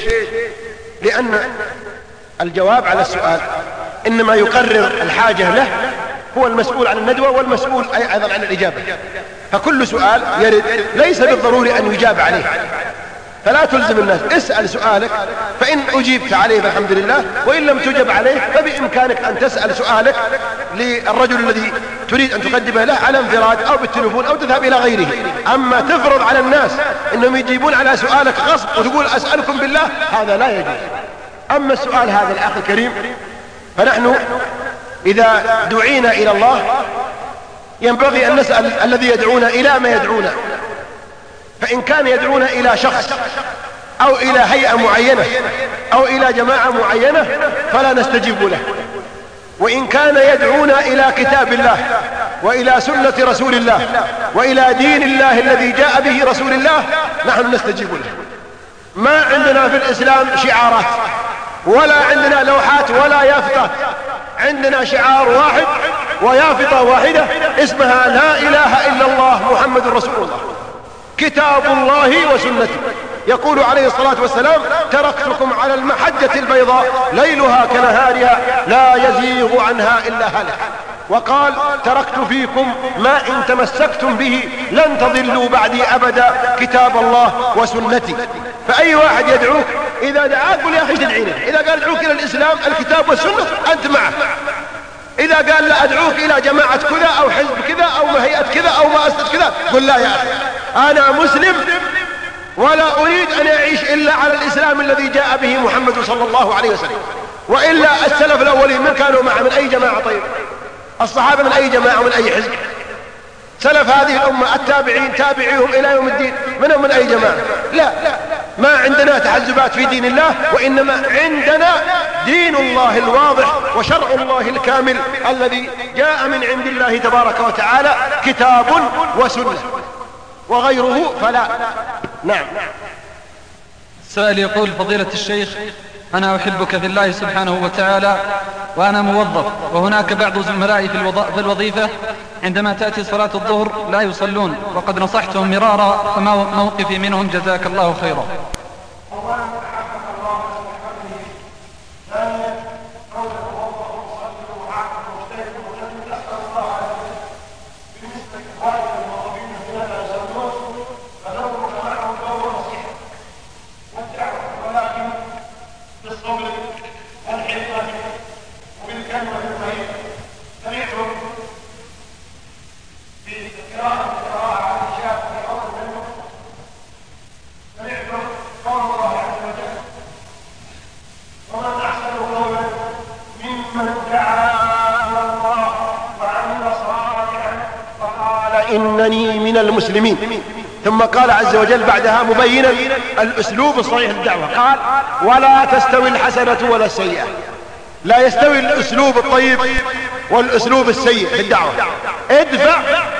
لأن الجواب على السؤال إنما يقرر الحاجة له هو المسؤول عن الندوة والمسؤول أيضا عن الإجابة، فكل سؤال يرد ليس بالضروري أن يجاب عليه، فلا تلزم الناس. اسأل سؤالك، فإن أجيبت عليه فالحمد لله، وإن لم تجب عليه فبإمكانك أن تسأل سؤالك للرجل الذي تريد أن تقدمه له على انفراد أو بالتليفون أو تذهب إلى غيره. أما تفرض على الناس أنهم يجيبون على سؤالك غصب وتقول أسألكم بالله، هذا لا يجوز. أما السؤال هذا الأخ الكريم، فنحن إذا دعينا إلى الله ينبغي أن نسأل الذي يدعونا إلى ما يدعونا، فإن كان يدعونا إلى شخص أو إلى هيئة معينة أو إلى جماعة معينة فلا نستجيب له، وإن كان يدعونا إلى كتاب الله وإلى سنة رسول الله وإلى دين الله الذي جاء به رسول الله نحن نستجيب له. ما عندنا في الإسلام شعارات ولا عندنا لوحات ولا يافطات، عندنا شعار واحد ويافطة واحدة اسمها لا إله إلا الله محمد رسول الله، كتاب الله وسنته. يقول عليه الصلاة والسلام: تركتكم على المحجة البيضاء ليلها كنهارها لا يزيغ عنها إلا هالك. وقال: تركت فيكم ما إن تمسكتم به لن تضلوا بعدي أبدا، كتاب الله وسنتي. فأي واحد يدعوك إذا دعاك قل يا أخي تدعيني، إذا قال ادعوك إلى الإسلام الكتاب والسنة أنت معه، إذا قال لا أدعوك إلى جماعة كذا أو حزب كذا أو هيئة كذا أو مؤسسة كذا قل لا يا أخي أنا مسلم ولا أريد أن أعيش إلا على الإسلام الذي جاء به محمد صلى الله عليه وسلم. وإلا السلف الأولين من كانوا معه؟ من أي جماعة؟ طيب الصحابة من أي جماعة ومن أي حزب؟ سلف هذه الأمة التابعين تابعيهم إلى يوم الدين منهم من أي جماعة؟ لا، ما عندنا تحزبات في دين الله، وإنما عندنا دين الله الواضح وشرع الله الكامل الذي جاء من عند الله تبارك وتعالى، كتاب وسنة، وغيره فلا. نعم.
السائل يقول: فضيلة الشيخ، أنا أحبك في الله سبحانه وتعالى وأنا موظف، وهناك بعض زملائي في الوظيفة عندما تأتي صلاة الظهر لا يصلون، وقد نصحتهم مرارا، فما موقفي منهم جزاك الله خيرا؟
إنني من المسلمين. ثم قال عز وجل بعدها مبينا الأسلوب الصحيح للدعوة، قال: ولا تستوي الحسنة ولا السيئة. لا يستوي الأسلوب الطيب والأسلوب السيء في الدعوة. ادفع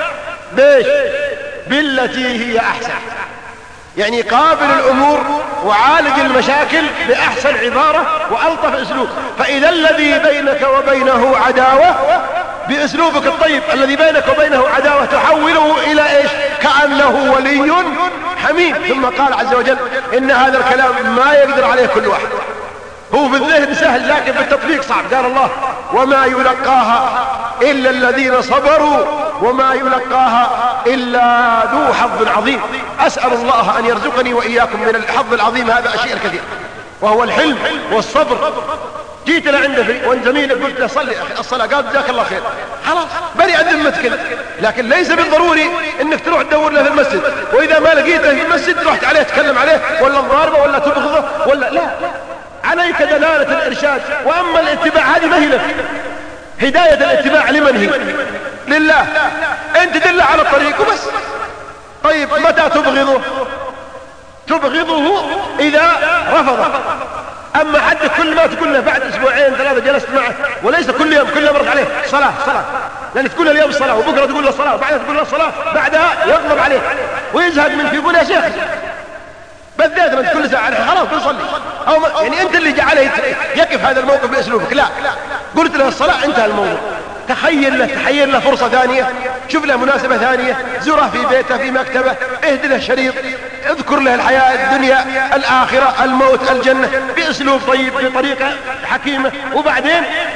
بالتي هي أحسن، يعني قابل الأمور وعالج المشاكل بأحسن عبارة وألطف أسلوب. فإذا الذي بينك وبينه عداوة بأسلوبك الطيب الذي بينك وبينه عداوة تحوله إلى إيش؟ كأنه ولي حميم. ثم قال عز وجل: إن هذا الكلام ما يقدر عليه كل واحد، هو في الذهن سهل لكن في التطبيق صعب. قال الله: وما يلقاها إلا الذين صبروا وما يلقاها إلا ذو حظ عظيم. أسأل الله أن يرزقني وإياكم من الحظ العظيم هذا الشيء الكثير، وهو الحلم والصبر. جيت لعنده وانت زميلك قلت له: صلي أخي الصلاة، قال: جزاك الله خير. خلاص بريء ذمتك. لكن ليس بالضروري انك تروح تدور له في المسجد، واذا ما لقيته في المسجد رحت عليه تكلم عليه ولا تضاربه ولا تبغضه ولا لا. عليك دلالة الإرشاد، وأما الاتباع هذه ما هي لك. هداية الاتباع لمن هي؟ لله. أنت دل على الطريق وبس. طيب متى تبغضه؟ تبغضه إذا رفضك. أما حد كل ما تقول له بعد أسبوعين ثلاثة جلست معه، وليس كل يوم مرت عليه صلاة، لأن تقول له اليوم الصلاة وبكرة تقول له الصلاة وبعدها تقول له الصلاة، بعدها يغضب عليه ويزهد منك يقول: يا شيخ بالذات من كل ساعة خلاص بنصلي. أو يعني أنت اللي جعله يقف هذا الموقف بأسلوبك. لا، قلت له الصلاة انتهى الموضوع. تخيل له فرصة ثانية، شوف له مناسبة ثانية، زره في بيته في مكتبه، اهد له شريط، اذكر له الحياة الدنيا الآخرة الموت الجنة بأسلوب طيب بطريقة حكيمة، وبعدين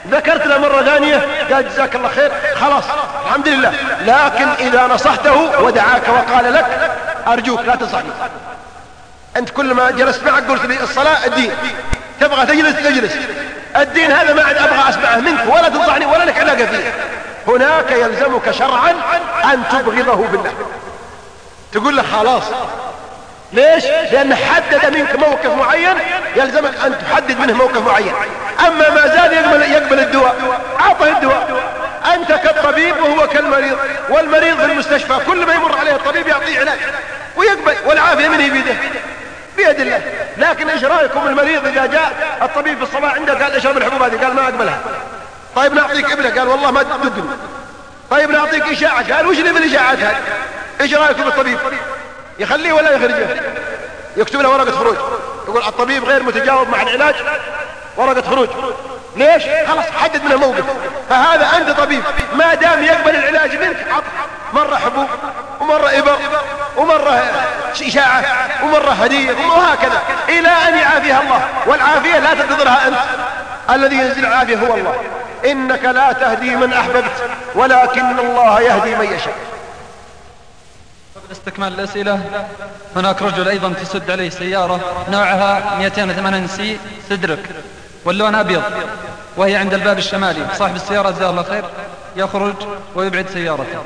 ذكرت له مرة ثانية قال جزاك الله خير خلاص الحمد لله. لكن إذا نصحته ودعاك وقال لك أرجوك لا تنصحني، أنت كل ما جلست معك قلت لي الصلاة الدين، تبغى تجلس الدين هذا ما عاد أبغى أسمعه منك ولا تنصحني ولا لك علاقة فيه. هناك يلزمك شرعا أن تبغضه بالله، تقول له خلاص. ليش؟ لأن حدد منك موقف معين، يلزمك أن تحدد منه موقف معين. أما ما زال يقبل الدواء، أعطه الدواء. أنت كالطبيب وهو كالمريض، والمريض في المستشفى كل ما يمر عليه الطبيب يعطيه علاج ويقبل، والعافية منه بيد الله. لكن ايش رايكم المريض اذا جاء الطبيب في الصباح عنده قال اشرب الحبوب هذه، قال ما اقبلها. طيب نعطيك ابنه، قال والله ما تدقني. طيب نعطيك اشاعة، قال وش اللي بالاشاعات هذه؟ ايش رايكم بالطبيب؟ يخليه ولا يخرجه؟ يكتب له ورقة خروج، يقول الطبيب غير متجاوب مع العلاج، ورقة خروج. ليش؟ خلاص حدد منه موقف. فهذا انت طبيب ما دام يقبل العلاج منك عطف، مرة حبوب ومرة ابر ومرة اشاعة ومرة هدية وهكذا الى ان يعافيها الله. والعافية لا تنتظرها انت، الذي ينزل العافية هو الله. انك لا تهدي من احببت ولكن الله يهدي من يشاء.
قبل استكمال الأسئلة، هناك رجل أيضا تسد عليه سيارة نوعها 280 سي سدرك واللون أبيض، وهي عند الباب الشمالي. صاحب السيارة جزاه الله خير يخرج ويبعد سيارته.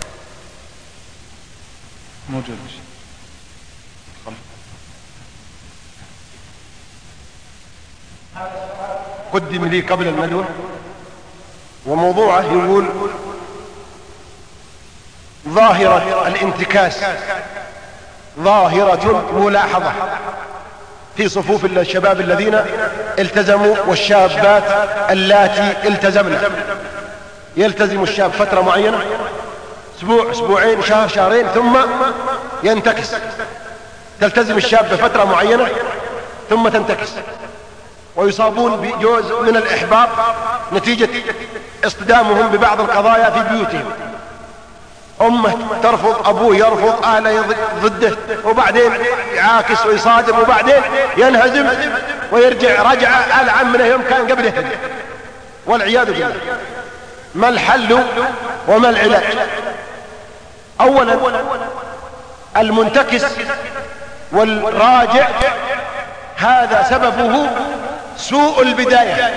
موجود.
قدم لي قبل الندوة وموضوعه يقول ظاهرة الانتكاس ظاهرة ملاحظة في صفوف الشباب الذين التزموا والشابات اللاتي التزمنا. يلتزم الشاب فترة معينة، اسبوع اسبوعين شهر شهرين، ثم ينتكس. تلتزم الشاب بفترة معينة ثم تنتكس، ويصابون بجوز من الإحباط نتيجة اصطدامهم ببعض القضايا في بيوتهم. أمه ترفض، أبوه يرفض، أهله ضده، وبعدين يعاكس ويصادم، وبعدين ينهزم ويرجع رجعة ألعن من يوم كان قبله، والعياذ بالله. ما الحل وما العلاج؟ أولا المنتكس والراجع هذا سببه سوء البداية.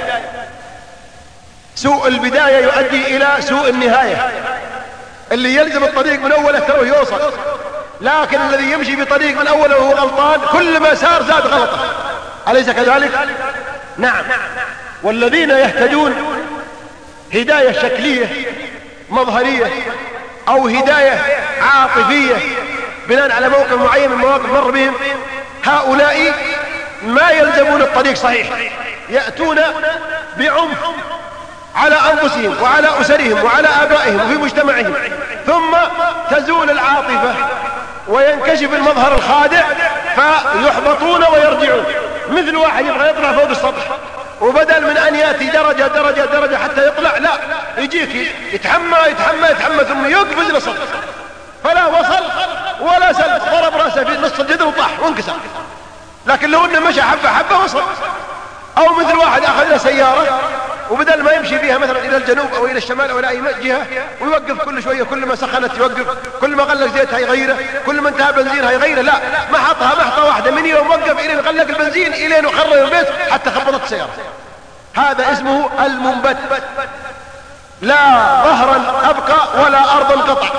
سوء البداية يؤدي إلى سوء النهاية. اللي يلزم الطريق من أوله ترى يوصل، لكن الذي يمشي بطريق من أوله وهو غلطان كل ما سار زاد غلطه، أليس كذلك؟ نعم. والذين يهتدون هداية شكلية مظهرية أو هداية عاطفية بناء على موقف معين من مواقف مر بهم، هؤلاء ما يلزمون الطريق صحيح، يأتون بعنف على أنفسهم وعلى أسرهم وعلى آبائهم وفي مجتمعهم، ثم تزول العاطفة وينكشف المظهر الخادع فيحبطون ويرجعون. مثل واحد يبغى يطلع فوق السطح، وبدل من أن يأتي درجة درجة درجة حتى يطلع، لا، يجيك يتحمى يتحمى يتحمى ثم يقفز للسطح، فلا وصل ولا سلم، ضرب رأسه في نص الجدر وطاح وانكسر. لكن لو انه مشى حبة حبة وصل. او مثل واحد اخذ له سيارة وبدل ما يمشي بيها مثلا الى الجنوب او الى الشمال او الى اي جهة، ويوقف كل شوية، كل ما سخنت يوقف، كل ما غلق زيتها يغيره، كل ما انتهى بنزينها يغيره، لا، محطها محطة واحدة من يوم وقف الين غلق البنزين الين وخرج البيت حتى خبطت السيارة. هذا اسمه المنبت. لا ظهرا ابقى ولا ارضا قطع.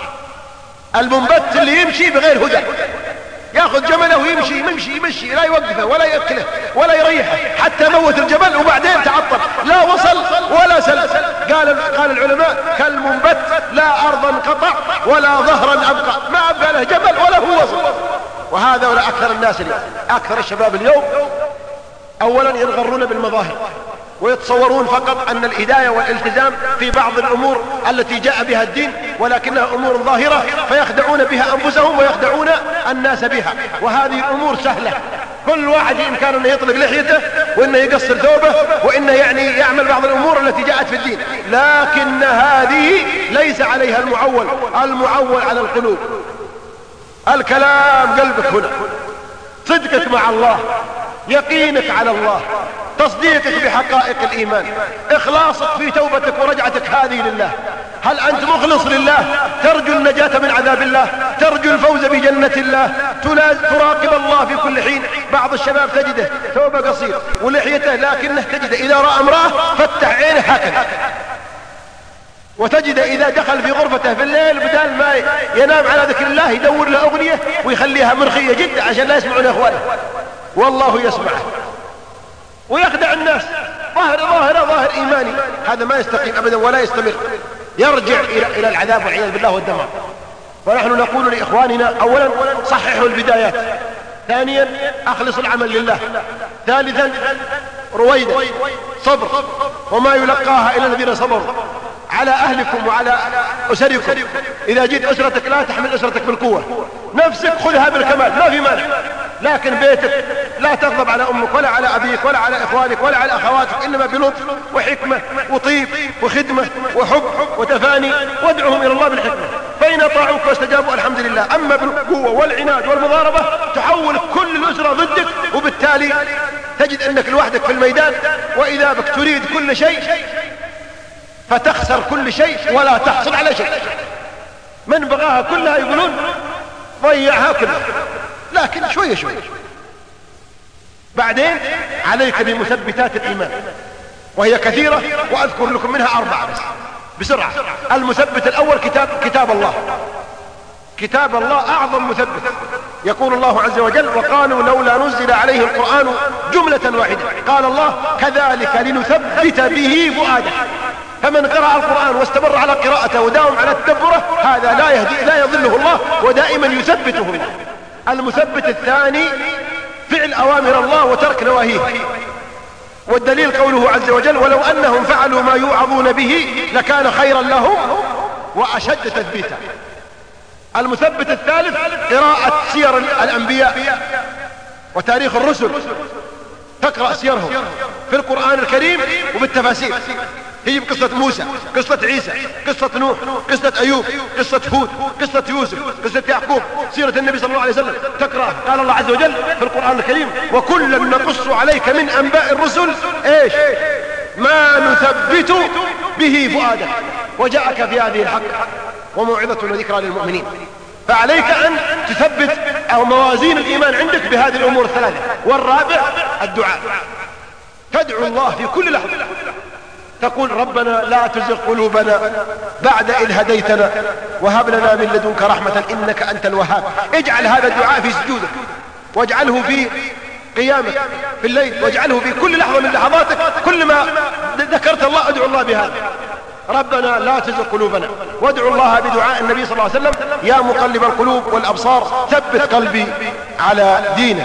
المنبت اللي يمشي بغير هدى، ياخذ جمله ويمشي يمشي لا يوقفه ولا يأكله ولا يريحه حتى موت الجبل وبعدين تعطل، لا وصل ولا سلم. قال العلماء كالمنبت لا أرضا قطع ولا ظهرا أبقى، ما أبقى له جبل ولا هو وصل. وهذا ولا أكثر الناس اليوم، أكثر الشباب اليوم أولا ينغرون بالمظاهر ويتصورون فقط أن الهداية والالتزام في بعض الأمور التي جاء بها الدين، ولكنها أمور ظاهرة فيخدعون بها أنفسهم ويخدعون الناس بها. وهذه الأمور سهلة، كل واحد بإمكانه أنه يطلق لحيته وأنه يقصر ثوبه وأنه يعني يعمل بعض الأمور التي جاءت في الدين، لكن هذه ليس عليها المعول. المعول على القلوب. الكلام قلبك هنا، صدقك مع الله، يقينك على الله، تصديقك بحقائق الإيمان، إخلاصك في توبتك ورجعتك هذه لله. هل أنت مخلص لله؟ ترجو النجاة من عذاب الله، ترجو الفوز بجنة الله، تراقب الله في كل حين. بعض الشباب تجده ثوبه قصير ولحيته، لكنه تجده إذا رأى امرأة فتح عينه هكذا، وتجد إذا دخل في غرفته في الليل بدل ما ينام على ذكر الله يدور له أغنية ويخليها مرخية جدا عشان لا يسمعون إخوانه، والله يسمعه ويخدع الناس. ظاهر إيماني، هذا ما يستقيم أبدا ولا يستمر، يرجع إلى العذاب والعياذ بالله والدمار. ونحن نقول لإخواننا: أولا صححوا البدايات، ثانيا أخلص العمل لله، ثالثا رويدا صبر، وما يلقاها إلا الذين صبروا. على أهلكم وعلى أسركم، إذا جيت أسرتك لا تحمل أسرتك بالقوة، نفسك خذها بالكمال ما في مانع، لكن بيتك لا تغضب على أمك ولا على أبيك ولا على إخوانك ولا على أخواتك، إنما بلطف وحكمة وطيب وخدمة وحب وتفاني، وادعهم إلى الله بالحكمة، فإن أطاعوك واستجابوا الحمد لله. أما بالقوة والعناد والمضاربة تحول كل الأسرة ضدك، وبالتالي تجد أنك لوحدك في الميدان، وإذا بك تريد كل شيء فتخسر كل شيء ولا تحصل على شيء. من بغاها كلها يقولون ضيعها كلها، لكن شوية شوية. بعدين عليك بمثبتات الإيمان، وهي كثيرة، وأذكر لكم منها 4 بس بسرعة. المثبت الأول كتاب الله. كتاب الله أعظم مثبت. يقول الله عز وجل: وقالوا لولا نزل عليه القرآن جملة واحدة. قال الله: كذلك لنثبت به فؤادك. فمن قرأ القرآن واستمر على قراءته وداوم على تدبره، هذا لا يضله الله، ودائما يثبته الله. المثبت الثاني فعل أوامر الله وترك نواهيه، والدليل قوله عز وجل: ولو أنهم فعلوا ما يوعظون به لكان خيرا لهم وأشد تثبيتا. المثبت الثالث قراءة سير الأنبياء وتاريخ الرسل، تقرأ سيرهم في القرآن الكريم وبالتفاسير، هي بقصة موسى، قصة عيسى، قصة نوح، قصة أيوب، قصة هود، قصة يوسف، قصة يعقوب، سيرة النبي صلى الله عليه وسلم تقرأ. قال الله عز وجل في القرآن الكريم: وكلا نقص عليك من أنباء الرسل إيش ما نثبت به فؤادك وجاءك في هذه الحق وموعظة وذكرى للمؤمنين. فعليك أن تثبت أو موازين الإيمان عندك بهذه الأمور الثلاثة. والرابع الدعاء، تدعو الله في كل لحظة، تقول: ربنا لا تزغ قلوبنا بعد إذ هديتنا وهب لنا من لدنك رحمة إنك أنت الوهاب. اجعل هذا الدعاء في سجودك، واجعله في قيامك في الليل، واجعله في كل لحظة من لحظاتك، كل ما ذكرت الله ادعو الله بهذا: ربنا لا تزغ قلوبنا. وادعو الله بدعاء النبي صلى الله عليه وسلم: يا مقلب القلوب والأبصار ثبت قلبي على دينك.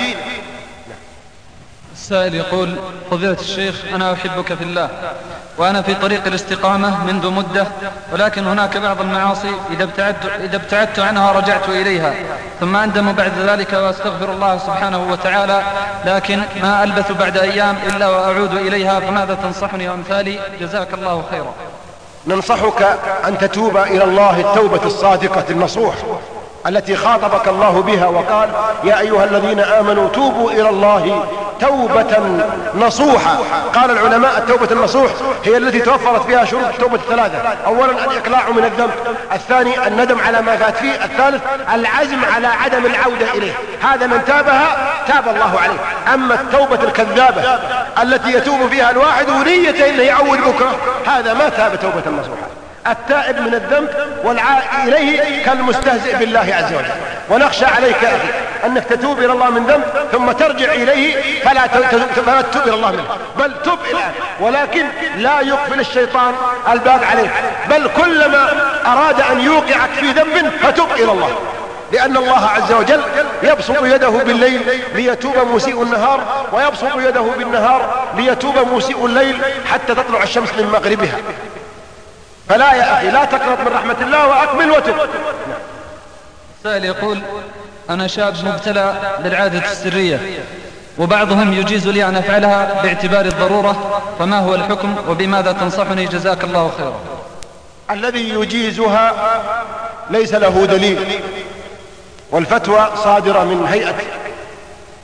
السائل يقول: فضيلة الشيخ، أنا أحبك في الله، وأنا في طريق الاستقامة منذ مدة، ولكن هناك بعض المعاصي إذا ابتعدت عنها رجعت إليها، ثم أندم بعد ذلك وأستغفر الله سبحانه وتعالى، لكن ما ألبث بعد أيام إلا وأعود إليها، فماذا تنصحني وأمثالي؟ جزاك الله خيرا.
ننصحك أن تتوب إلى الله التوبة الصادقة النصوح التي خاطبك الله بها وقال: يا أيها الذين آمنوا توبوا إلى الله توبة نصوحة. قال العلماء: التوبة النصوح هي التي توفرت فيها شروط التوبة الثلاثة: أولا الإقلاع من الذنب، الثاني الندم على ما فات فيه، الثالث العزم على عدم العودة إليه. هذا من تابها تاب الله عليه. أما التوبة الكذابة التي يتوب فيها الواحد ونيته إنه يعود بكرة، هذا ما تاب توبة نصوحة. التائب من الذنب والعائد إليه كالمستهزئ بالله عز وجل. ونخشى عليك يا أخي أنك تتوب إلى الله من ذنب ثم ترجع إليه فلا تتوب إلى الله منه، بل تب الآن، ولكن لا يقفل الشيطان الباب عليك، بل كلما أراد أن يوقعك في ذنب فتب إلى الله، لأن الله عز وجل يبسط يده بالليل ليتوب مسيء النهار، ويبسط يده بالنهار ليتوب مسيء الليل حتى تطلع الشمس من مغربها. فلا يا أخي، لا تقنط من رحمة الله وأقبل وتب.
السائل يقول: أنا شاب مبتلى بالعادة السرية، وبعضهم يجيز لي أن أفعلها باعتبار الضرورة، فما هو الحكم وبماذا تنصحني؟ جزاك الله خيرا.
الذي يجيزها ليس له دليل، والفتوى صادرة من هيئة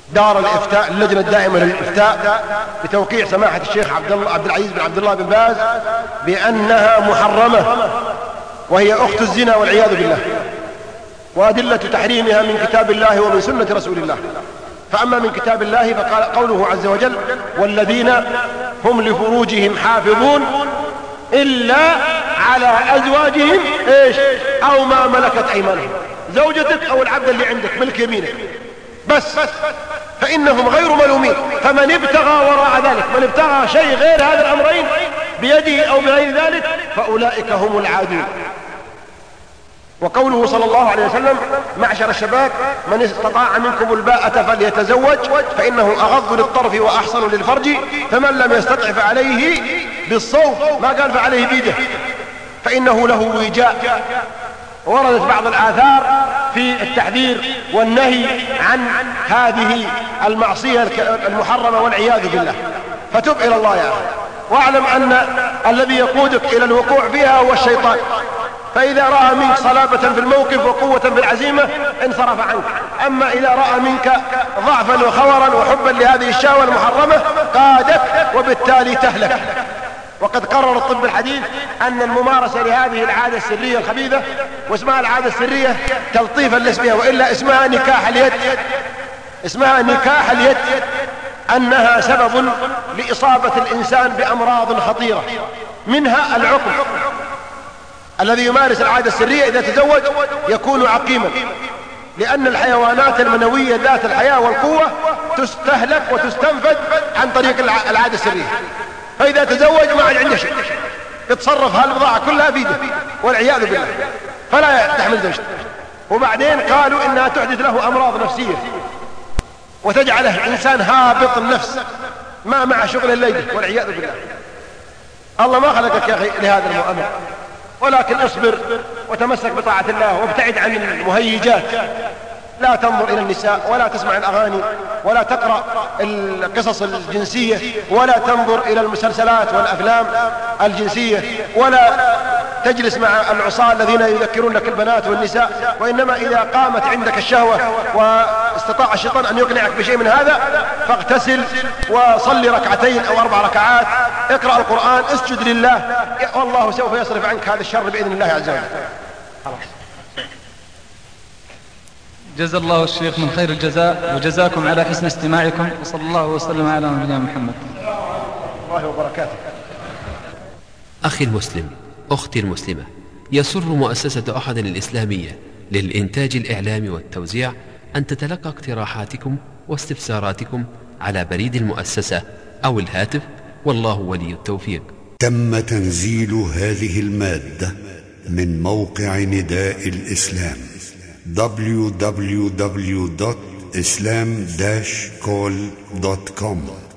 دار الإفتاء اللجنة الدائمة للإفتاء بتوقيع سماحة الشيخ عبد العزيز بن عبد الله بن باز بأنها محرمة وهي أخت الزنا والعياذ بالله، وأدلة تحريمها من كتاب الله ومن سنة رسول الله. فأما من كتاب الله فقال قوله عز وجل: والذين هم لفروجهم حافظون إلا على أزواجهم أو ما ملكت أيمانهم، زوجتك أو العبد اللي عندك ملك يمينك بس، فإنهم غير ملومين. فمن ابتغى وراء ذلك، من ابتغى شيء غير هذا الأمرين بيده أو بغير ذلك فأولئك هم العادون. وقوله صلى الله عليه وسلم: معشر الشباب من استطاع منكم الباءة فليتزوج فإنه أغض للطرف وأحصن للفرج، فمن لم يستطع فعليه بالصوم، ما قال فعليه بيده، فإنه له وجاء. وردت بعض الآثار في التحذير والنهي عن هذه المعصية المحرمة والعياذ بالله، فتب إلى الله يا أخي، واعلم أن الذي يقودك إلى الوقوع فيها هو الشيطان. فإذا رأى منك صلابة في الموقف وقوة في العزيمة انصرف عنك، أما إذا رأى منك ضعفا وخورا وحبا لهذه الشهوة المحرمة قادك وبالتالي تهلك. وقد قرر الطب الحديث أن الممارسة لهذه العادة السرية الخبيثة، واسمها العادة السرية تلطيفا لاسمها، وإلا اسمها نكاح اليد، اسمها نكاح اليد، أنها سبب لإصابة الإنسان بأمراض خطيرة، منها العقم. الذي يمارس العادة السرية إذا تزوج يكون عقيما، لأن الحيوانات المنوية ذات الحياة والقوة تستهلك وتستنفذ عن طريق العادة السرية. فإذا تزوج ما عاد عنده شيء، يتصرف هالبضاعة كلها بيده والعياذ بالله، فلا تحمل زوجته. وبعدين قالوا إنها تحدث له أمراض نفسية وتجعله إنسان هابط النفس ما مع شغل الليل والعياذ بالله. الله ما خلقك يا أخي لهذا المؤامرة، ولكن اصبر وتمسك بطاعة الله وابتعد عن المهيجات. لا تنظر إلى النساء، ولا تسمع الأغاني، ولا تقرأ القصص الجنسية، ولا تنظر إلى المسلسلات والأفلام الجنسية، ولا تجلس مع العصاة الذين يذكرون لك البنات والنساء. وإنما إذا قامت عندك الشهوة واستطاع الشيطان أن يقنعك بشيء من هذا فاغتسل وصلي ركعتين أو 4 ركعات، اقرأ القرآن، اسجد لله، والله سوف يصرف عنك هذا الشر بإذن الله عز وجل.
جزا الله الشيخ من خير الجزاء، وجزاكم على حسن استماعكم، وصلى الله وسلم على نبينا محمد.
الله وبركاته.
أخي المسلم، أختي المسلمة، يسر مؤسسة أحد الإسلامية للإنتاج الإعلامي والتوزيع أن تتلقى اقتراحاتكم واستفساراتكم على بريد المؤسسة أو الهاتف، والله ولي التوفيق.
تم تنزيل هذه المادة من موقع نداء الإسلام www.islam-call.com